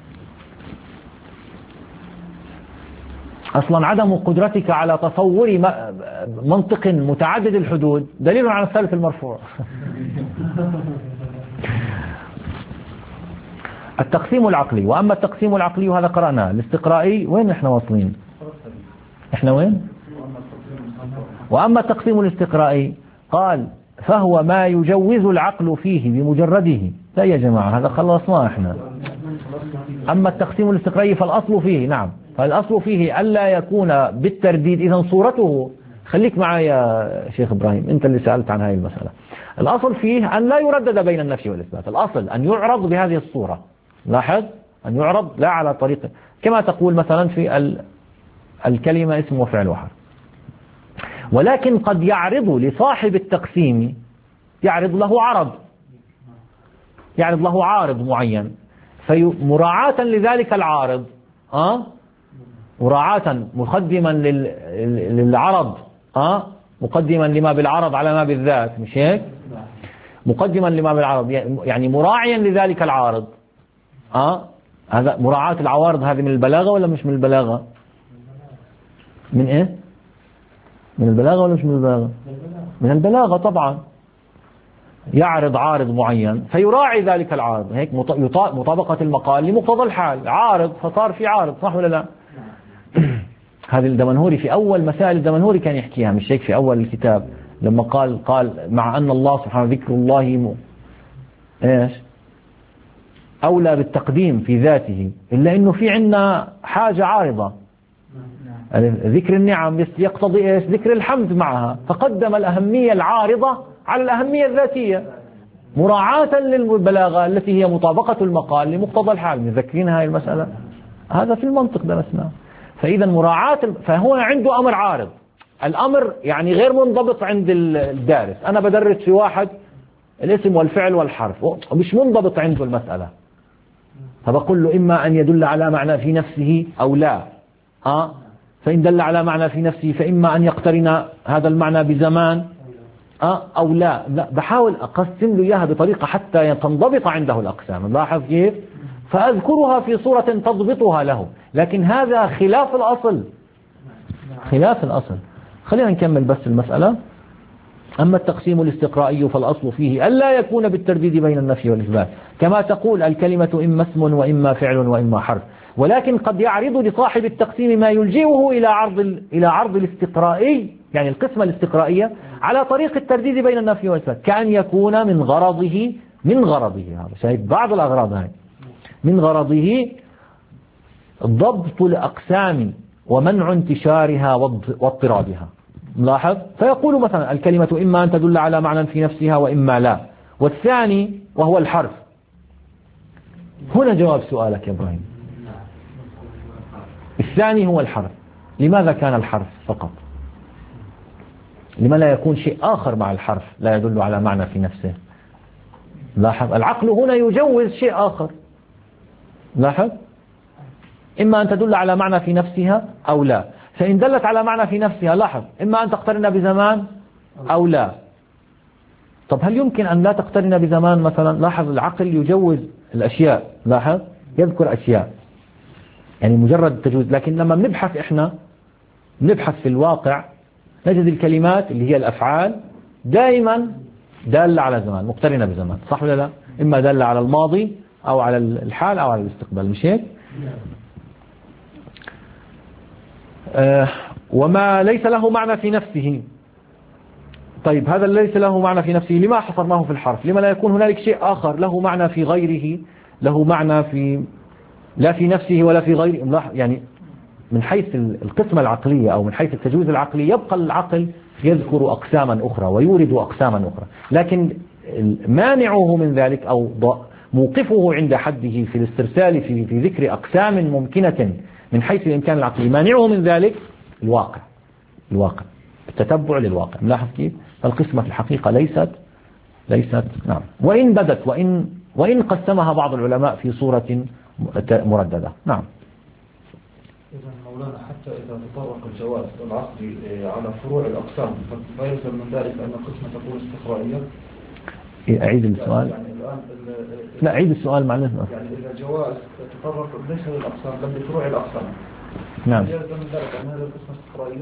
أصلا عدم قدرتك على تصور منطق متعدد الحدود دليل على الثالث المرفوع. التقسيم العقلي. وأما التقسيم العقلي وهذا قرأناه. الاستقرائي وين احنا واصلين؟ احنا وين؟ وأما التقسيم الاستقرائي قال فهو ما يجوز العقل فيه بمجرده. لا يا جماعة، هذا خلصناه احنا. أما التقسيم الاستقرائي فالأصل فيه، نعم، فالأصل فيه ألا يكون بالترديد. إذن صورته، خليك معي يا شيخ إبراهيم، أنت اللي سألت عن هذه المسألة. الأصل فيه أن لا يردد بين النفي والإثبات، الأصل أن يعرض بهذه الصورة. لاحظ، أن يعرض لا على طريق كما تقول مثلا في الكلمة اسم وفعل وحرف، ولكن قد يعرض لصاحب التقسيم، يعرض له عارض معين، فمراعاة لذلك العارض، مراعاة مقدما للعرض، مقدما لما بالعرض على ما بالذات، مش هيك؟ مقدما لما بالعرض يعني مراعيا لذلك العارض. هذا مراعاة العوارض، هذه من البلاغة ولا مش من البلاغة؟ من ايه؟ من البلاغة ولا مش من البلاغة؟ من البلاغة طبعا. يعرض عارض معين فيراعي ذلك العارض، هيك مطابقة المقال لمقتضى الحال، عارض فصار في عارض، صح ولا لا؟ هذه الدمنهوري في أول مسائل الدمنهوري كان يحكيها، مش هيك في أول الكتاب لما قال مع أن الله سبحانه ذكر الله إيش أولى بالتقديم في ذاته، إلا إنه في عنا حاجة عارضة، ذكر النعم يقتضي إيش؟ ذكر الحمد معها، فقدم الأهمية العارضة على الأهمية الذاتية مراعاة للبلاغة التي هي مطابقة المقال لمقتضى الحال. مذكرين هاي المسألة؟ هذا في المنطق درسناه. فإذا مراعاة فهو عنده أمر عارض، الأمر يعني غير منضبط عند الدارس. أنا بدرس في واحد الاسم والفعل والحرف ومش منضبط عنده المسألة، فبقول له إما أن يدل على معنى في نفسه أو لا، فإن دل على معنى في نفسه فإما أن يقترن هذا المعنى بزمان أو لا. بحاول أقسم له إياها بطريقة حتى تنضبط عنده الأقسام. لاحظ كيف؟ فأذكرها في صورة تضبطها له. لكن هذا خلاف الأصل، خلاف الأصل. خلينا نكمل بس المسألة. أما التقسيم الاستقرائي فالأصل فيه ألا يكون بالترديد بين النفي والإثبات، كما تقول الكلمة إما اسم وإما فعل وإما حرف، ولكن قد يعرض لصاحب التقسيم ما يلجئه إلى عرض الاستقرائي، يعني القسمة الاستقرائية على طريق الترديد بين النفي والإثبات، كأن يكون من غرضه هذا شايف بعض الأغراض هاي، من غرضه ضبط الأقسام ومنع انتشارها واضطرابها. ملاحظ؟ فيقول مثلا الكلمة إما أن تدل على معنى في نفسها وإما لا، والثاني وهو الحرف. هنا جواب سؤالك يا إبراهيم. الثاني هو الحرف. لماذا كان الحرف فقط؟ لما لا يكون شيء آخر مع الحرف لا يدل على معنى في نفسه؟ لاحظ العقل هنا يجوز شيء آخر. لاحظ إما أن تدل على معنى في نفسها أو لا، فإن دلت على معنى في نفسها لاحظ إما أن تقترن بزمان أو لا. طب هل يمكن أن لا تقترن بزمان مثلا؟ لاحظ العقل يجوز الأشياء، لاحظ يذكر أشياء يعني مجرد تجوز، لكن لما نبحث في الواقع نجد الكلمات اللي هي الأفعال دائما دالة على زمان، مقترنة بزمان، صح ولا لا؟ إما دالة على الماضي أو على الحال أو على الاستقبال، مش هيك؟ وما ليس له معنى في نفسه. طيب هذا ليس له معنى في نفسه لما حصرناه في الحرف؟ لما لا يكون هنالك شيء آخر له معنى في غيره، له معنى في لا في نفسه ولا في غيره؟ يعني من حيث القسمة العقلية أو من حيث التجويز العقلي يبقى العقل يذكر أقساما أخرى ويورد أقساما أخرى، لكن مانعه من ذلك أو موقفه عند حده في الاسترسال في ذكر أقسام ممكنة من حيث الإمكان العقلي، مانعه من ذلك الواقع التتبع للواقع. ملاحظ كيف؟ القسمة في الحقيقة ليست نعم، وإن بدت وإن قسمها بعض العلماء في صورة مرددة. نعم. إذا مولانا حتى إذا تطرق الجواز العقلي على فروع الأقسام لا يلزم من ذلك أن القسمة تكون استقرائية. أعيد السؤال. يعني الآن لا أعيد السؤال معلش. يعني إذا الجواز تطرق ليس للأقسام بل لفروع الأقسام. نعم. يلزم من ذلك أن هذه القسمة استقرائية.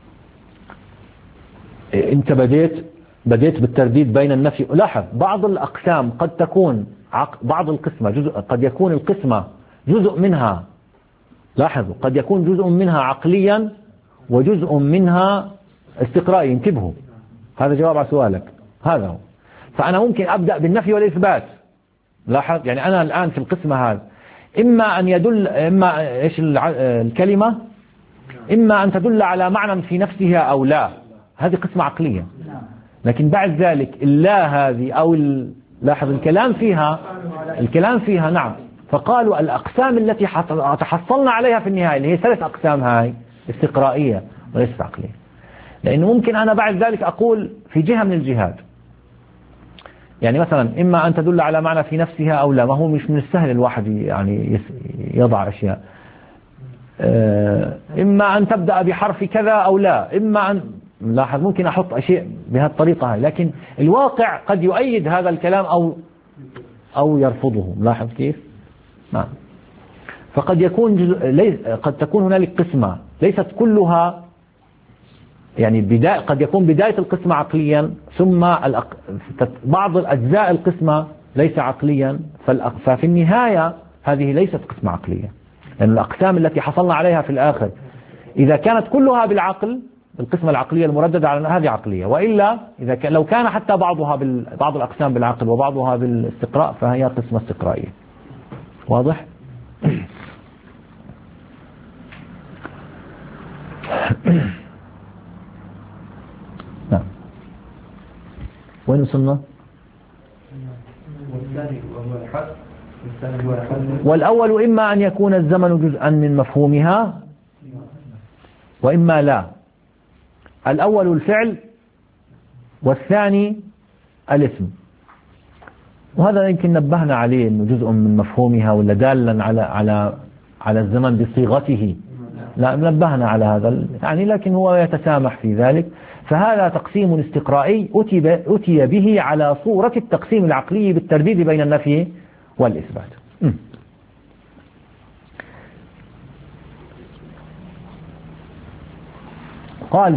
أنت بديت بالترديد بين النفي. لاحظ بعض الأقسام قد تكون بعض القسمة قد يكون القسمة جزء منها، لاحظوا قد يكون جزء منها عقليا وجزء منها استقرائي. انتبهوا، هذا جواب على سؤالك، هذا هو. فأنا ممكن أبدأ بالنفي والإثبات. لاحظ يعني أنا الآن في القسمة هذا إما أن يدل إيش الكلمة إما أن تدل على معنى في نفسها أو لا، هذه قسمة عقلية. لكن بعد ذلك اللا هذه أو لاحظ الكلام فيها نعم. فقالوا الأقسام التي تحصلنا عليها في النهاية اللي هي 3 أقسام هاي استقرائية وليست عقلية، لأنه ممكن أنا بعد ذلك أقول في جهة من الجهات، يعني مثلا إما أن تدل على معنى في نفسها أو لا، ما هو مش من السهل الواحد يعني يضع أشياء، إما أن تبدأ بحرف كذا أو لا، إما أن لاحظ ممكن أحط أشياء بهذه الطريقة هاي، لكن الواقع قد يؤيد هذا الكلام أو يرفضه. لاحظ كيف؟ نعم. فقد يكون قد تكون هنالك قسمة ليست كلها، يعني قد يكون بداية القسمة عقليا ثم بعض الأجزاء القسمة ليس عقليا، ففي النهاية هذه ليست قسمة عقلية، لأن الأقسام التي حصلنا عليها في الآخر إذا كانت كلها بالعقل القسمة العقلية المرددة على هذه عقلية، وإلا لو كان حتى بعض الأقسام بالعقل وبعضها بالاستقراء فهي قسمة استقرائية. واضح؟ نعم. وين وصلنا؟ والأول إما أن يكون الزمن جزءا من مفهومها وإما لا. الأول الفعل والثاني الاسم، وهذا يمكن نبهنا عليه أنه جزء من مفهومها ولا دالا على الزمن بصيغته، لا نبهنا على هذا يعني، لكن هو يتسامح في ذلك. فهذا تقسيم استقرائي أتي به على صورة التقسيم العقلي بالترديد بين النفي والإثبات. قال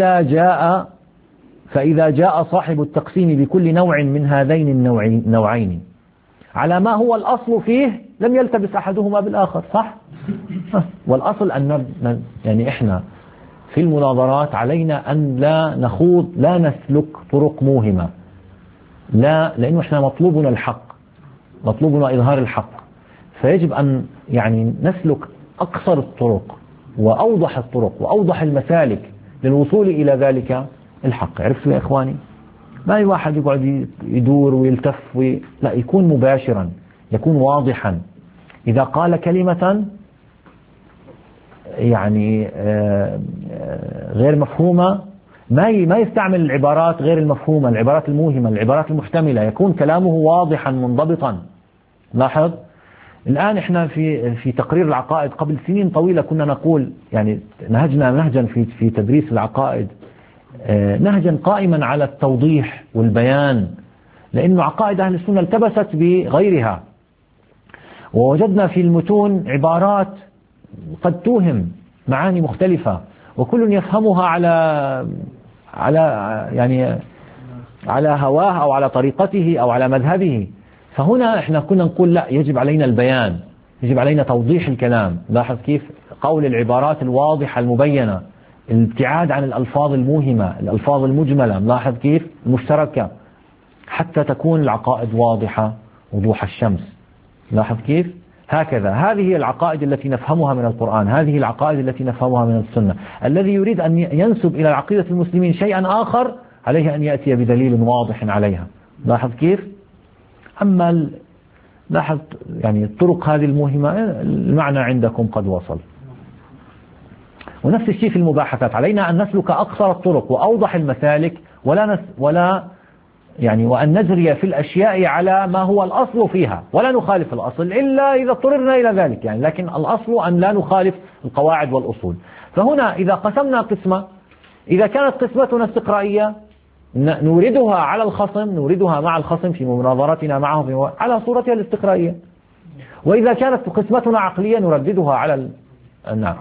فإذا جاء صاحب التقسيم بكل نوع من هذين النوعين على ما هو الأصل فيه لم يلتبس أحدهما بالآخر. صح؟ والأصل أن يعني إحنا في المناظرات علينا أن لا نسلك طرق موهمة، لأنه إحنا مطلوبنا الحق، مطلوبنا إظهار الحق، فيجب أن يعني نسلك أقصر الطرق وأوضح الطرق وأوضح المسالك للوصول إلى ذلك الحق. عرفتوا يا إخواني؟ ما أي واحد يقعد يدور ويلتف لا، يكون مباشرا، يكون واضحا. إذا قال كلمة يعني غير مفهومة ما يستعمل العبارات غير المفهومة، العبارات الموهمة، العبارات المحتملة، يكون كلامه واضحا منضبطا. لاحظ الآن احنا في تقرير العقائد قبل سنين طويلة كنا نقول يعني نهجنا نهجا في تدريس العقائد نهجا قائما على التوضيح والبيان، لأن عقائد أهل السنة التبست بغيرها، ووجدنا في المتون عبارات قد توهم معاني مختلفة وكل يفهمها على هواه أو على طريقته أو على مذهبه. فهنا احنا كنا نقول لا، يجب علينا البيان، يجب علينا توضيح الكلام. لاحظ كيف قول العبارات الواضحة المبينة، الابتعاد عن الألفاظ الموهمة، الألفاظ المجملة، لاحظ كيف المشتركة، حتى تكون العقائد واضحة وضوح الشمس. لاحظ كيف هكذا. هذه هي العقائد التي نفهمها من القرآن، هذه العقائد التي نفهمها من السنة. الذي يريد أن ينسب إلى عقيدة المسلمين شيئا آخر عليه أن يأتي بدليل واضح عليها. لاحظ كيف. أما لاحظ يعني الطرق هذه الموهمة المعنى عندكم قد وصل. ونفس الشيء في المباحثات، علينا أن نسلك أقصر الطرق وأوضح المسالك، وأن نجري في الأشياء على ما هو الأصل فيها، ولا نخالف الأصل إلا إذا اضطررنا إلى ذلك يعني، لكن الأصل أن لا نخالف القواعد والأصول. فهنا إذا قسمنا قسمة، إذا كانت قسمتنا استقرائية نوردها على الخصم، نوردها مع الخصم في مناظرتنا معه على صورتها الاستقرائية، وإذا كانت قسمتنا عقلية نرددها على نعم.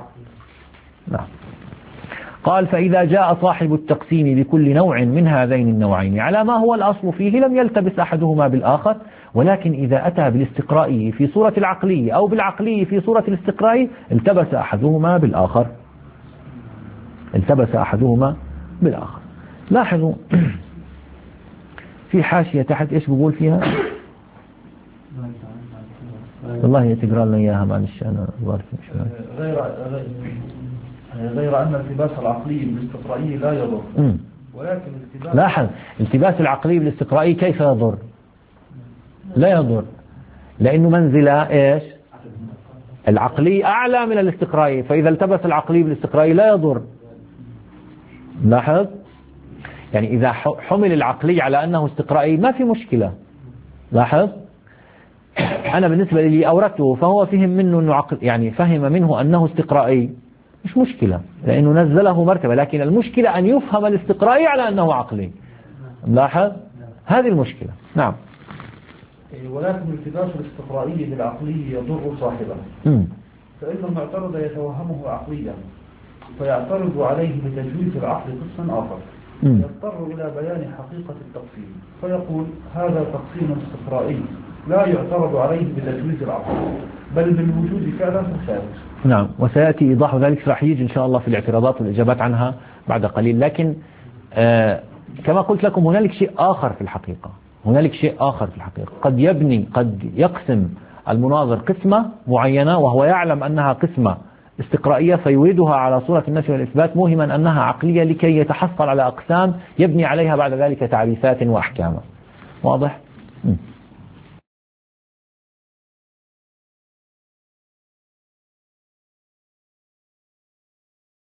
قال فإذا جاء صاحب التقسيم بكل نوع من هذين النوعين على ما هو الأصل فيه لم يلتبس أحدهما بالآخر، ولكن إذا أتى بالاستقرائي في صورة العقلي أو بالعقلي في صورة الاستقرائي التبس أحدهما بالآخر، التبس أحدهما بالآخر. لاحظوا في حاشية تحت إيش بقول فيها؟ والله تقرأ لنا إياها معلش أنا غير أن التباس العقلي بالاستقرائي لا يضر، ولكن لاحظ التباس العقلي بالاستقرائي كيف يضر؟ لا يضر، لأنه منزلة إيش؟ العقلي أعلى من الاستقرائي، فإذا التبس العقلي بالاستقرائي لا يضر. لاحظ يعني إذا حمل العقلي على أنه استقرائي ما في مشكلة. لاحظ أنا بالنسبة لي أوردته فهو فهم منه أنه عقل، يعني فهم منه أنه استقرائي، مش مشكلة لأنه نزله مرتبة، لكن المشكلة أن يفهم الاستقرائي على أنه عقلي. لاحظ هذه المشكلة. نعم. ولكن التباس الاستقرائي بالعقلي يضر صاحبه، فإن المعترض يتوهمه عقليا فيعترض عليه بتجويز العقل قسما آخر، يضطر إلى بيان حقيقة التقسيم فيقول هذا تقسيم استقرائي لا يعترض عليه بتجويز العقل بل بالوجود فعلا في الخارج. نعم، وسيأتي إيضاح ذلك، راح يجي إن شاء الله في الاعتراضات والإجابات عنها بعد قليل. لكن كما قلت لكم هنالك شيء آخر في الحقيقة، هنالك شيء آخر في الحقيقة. قد يقسم المناظر قسمة معينة وهو يعلم أنها قسمة استقرائية فيريدها على صورة النفي والإثبات موهما أنها عقلية لكي يتحصل على أقسام يبني عليها بعد ذلك تعريفات وأحكاما. واضح؟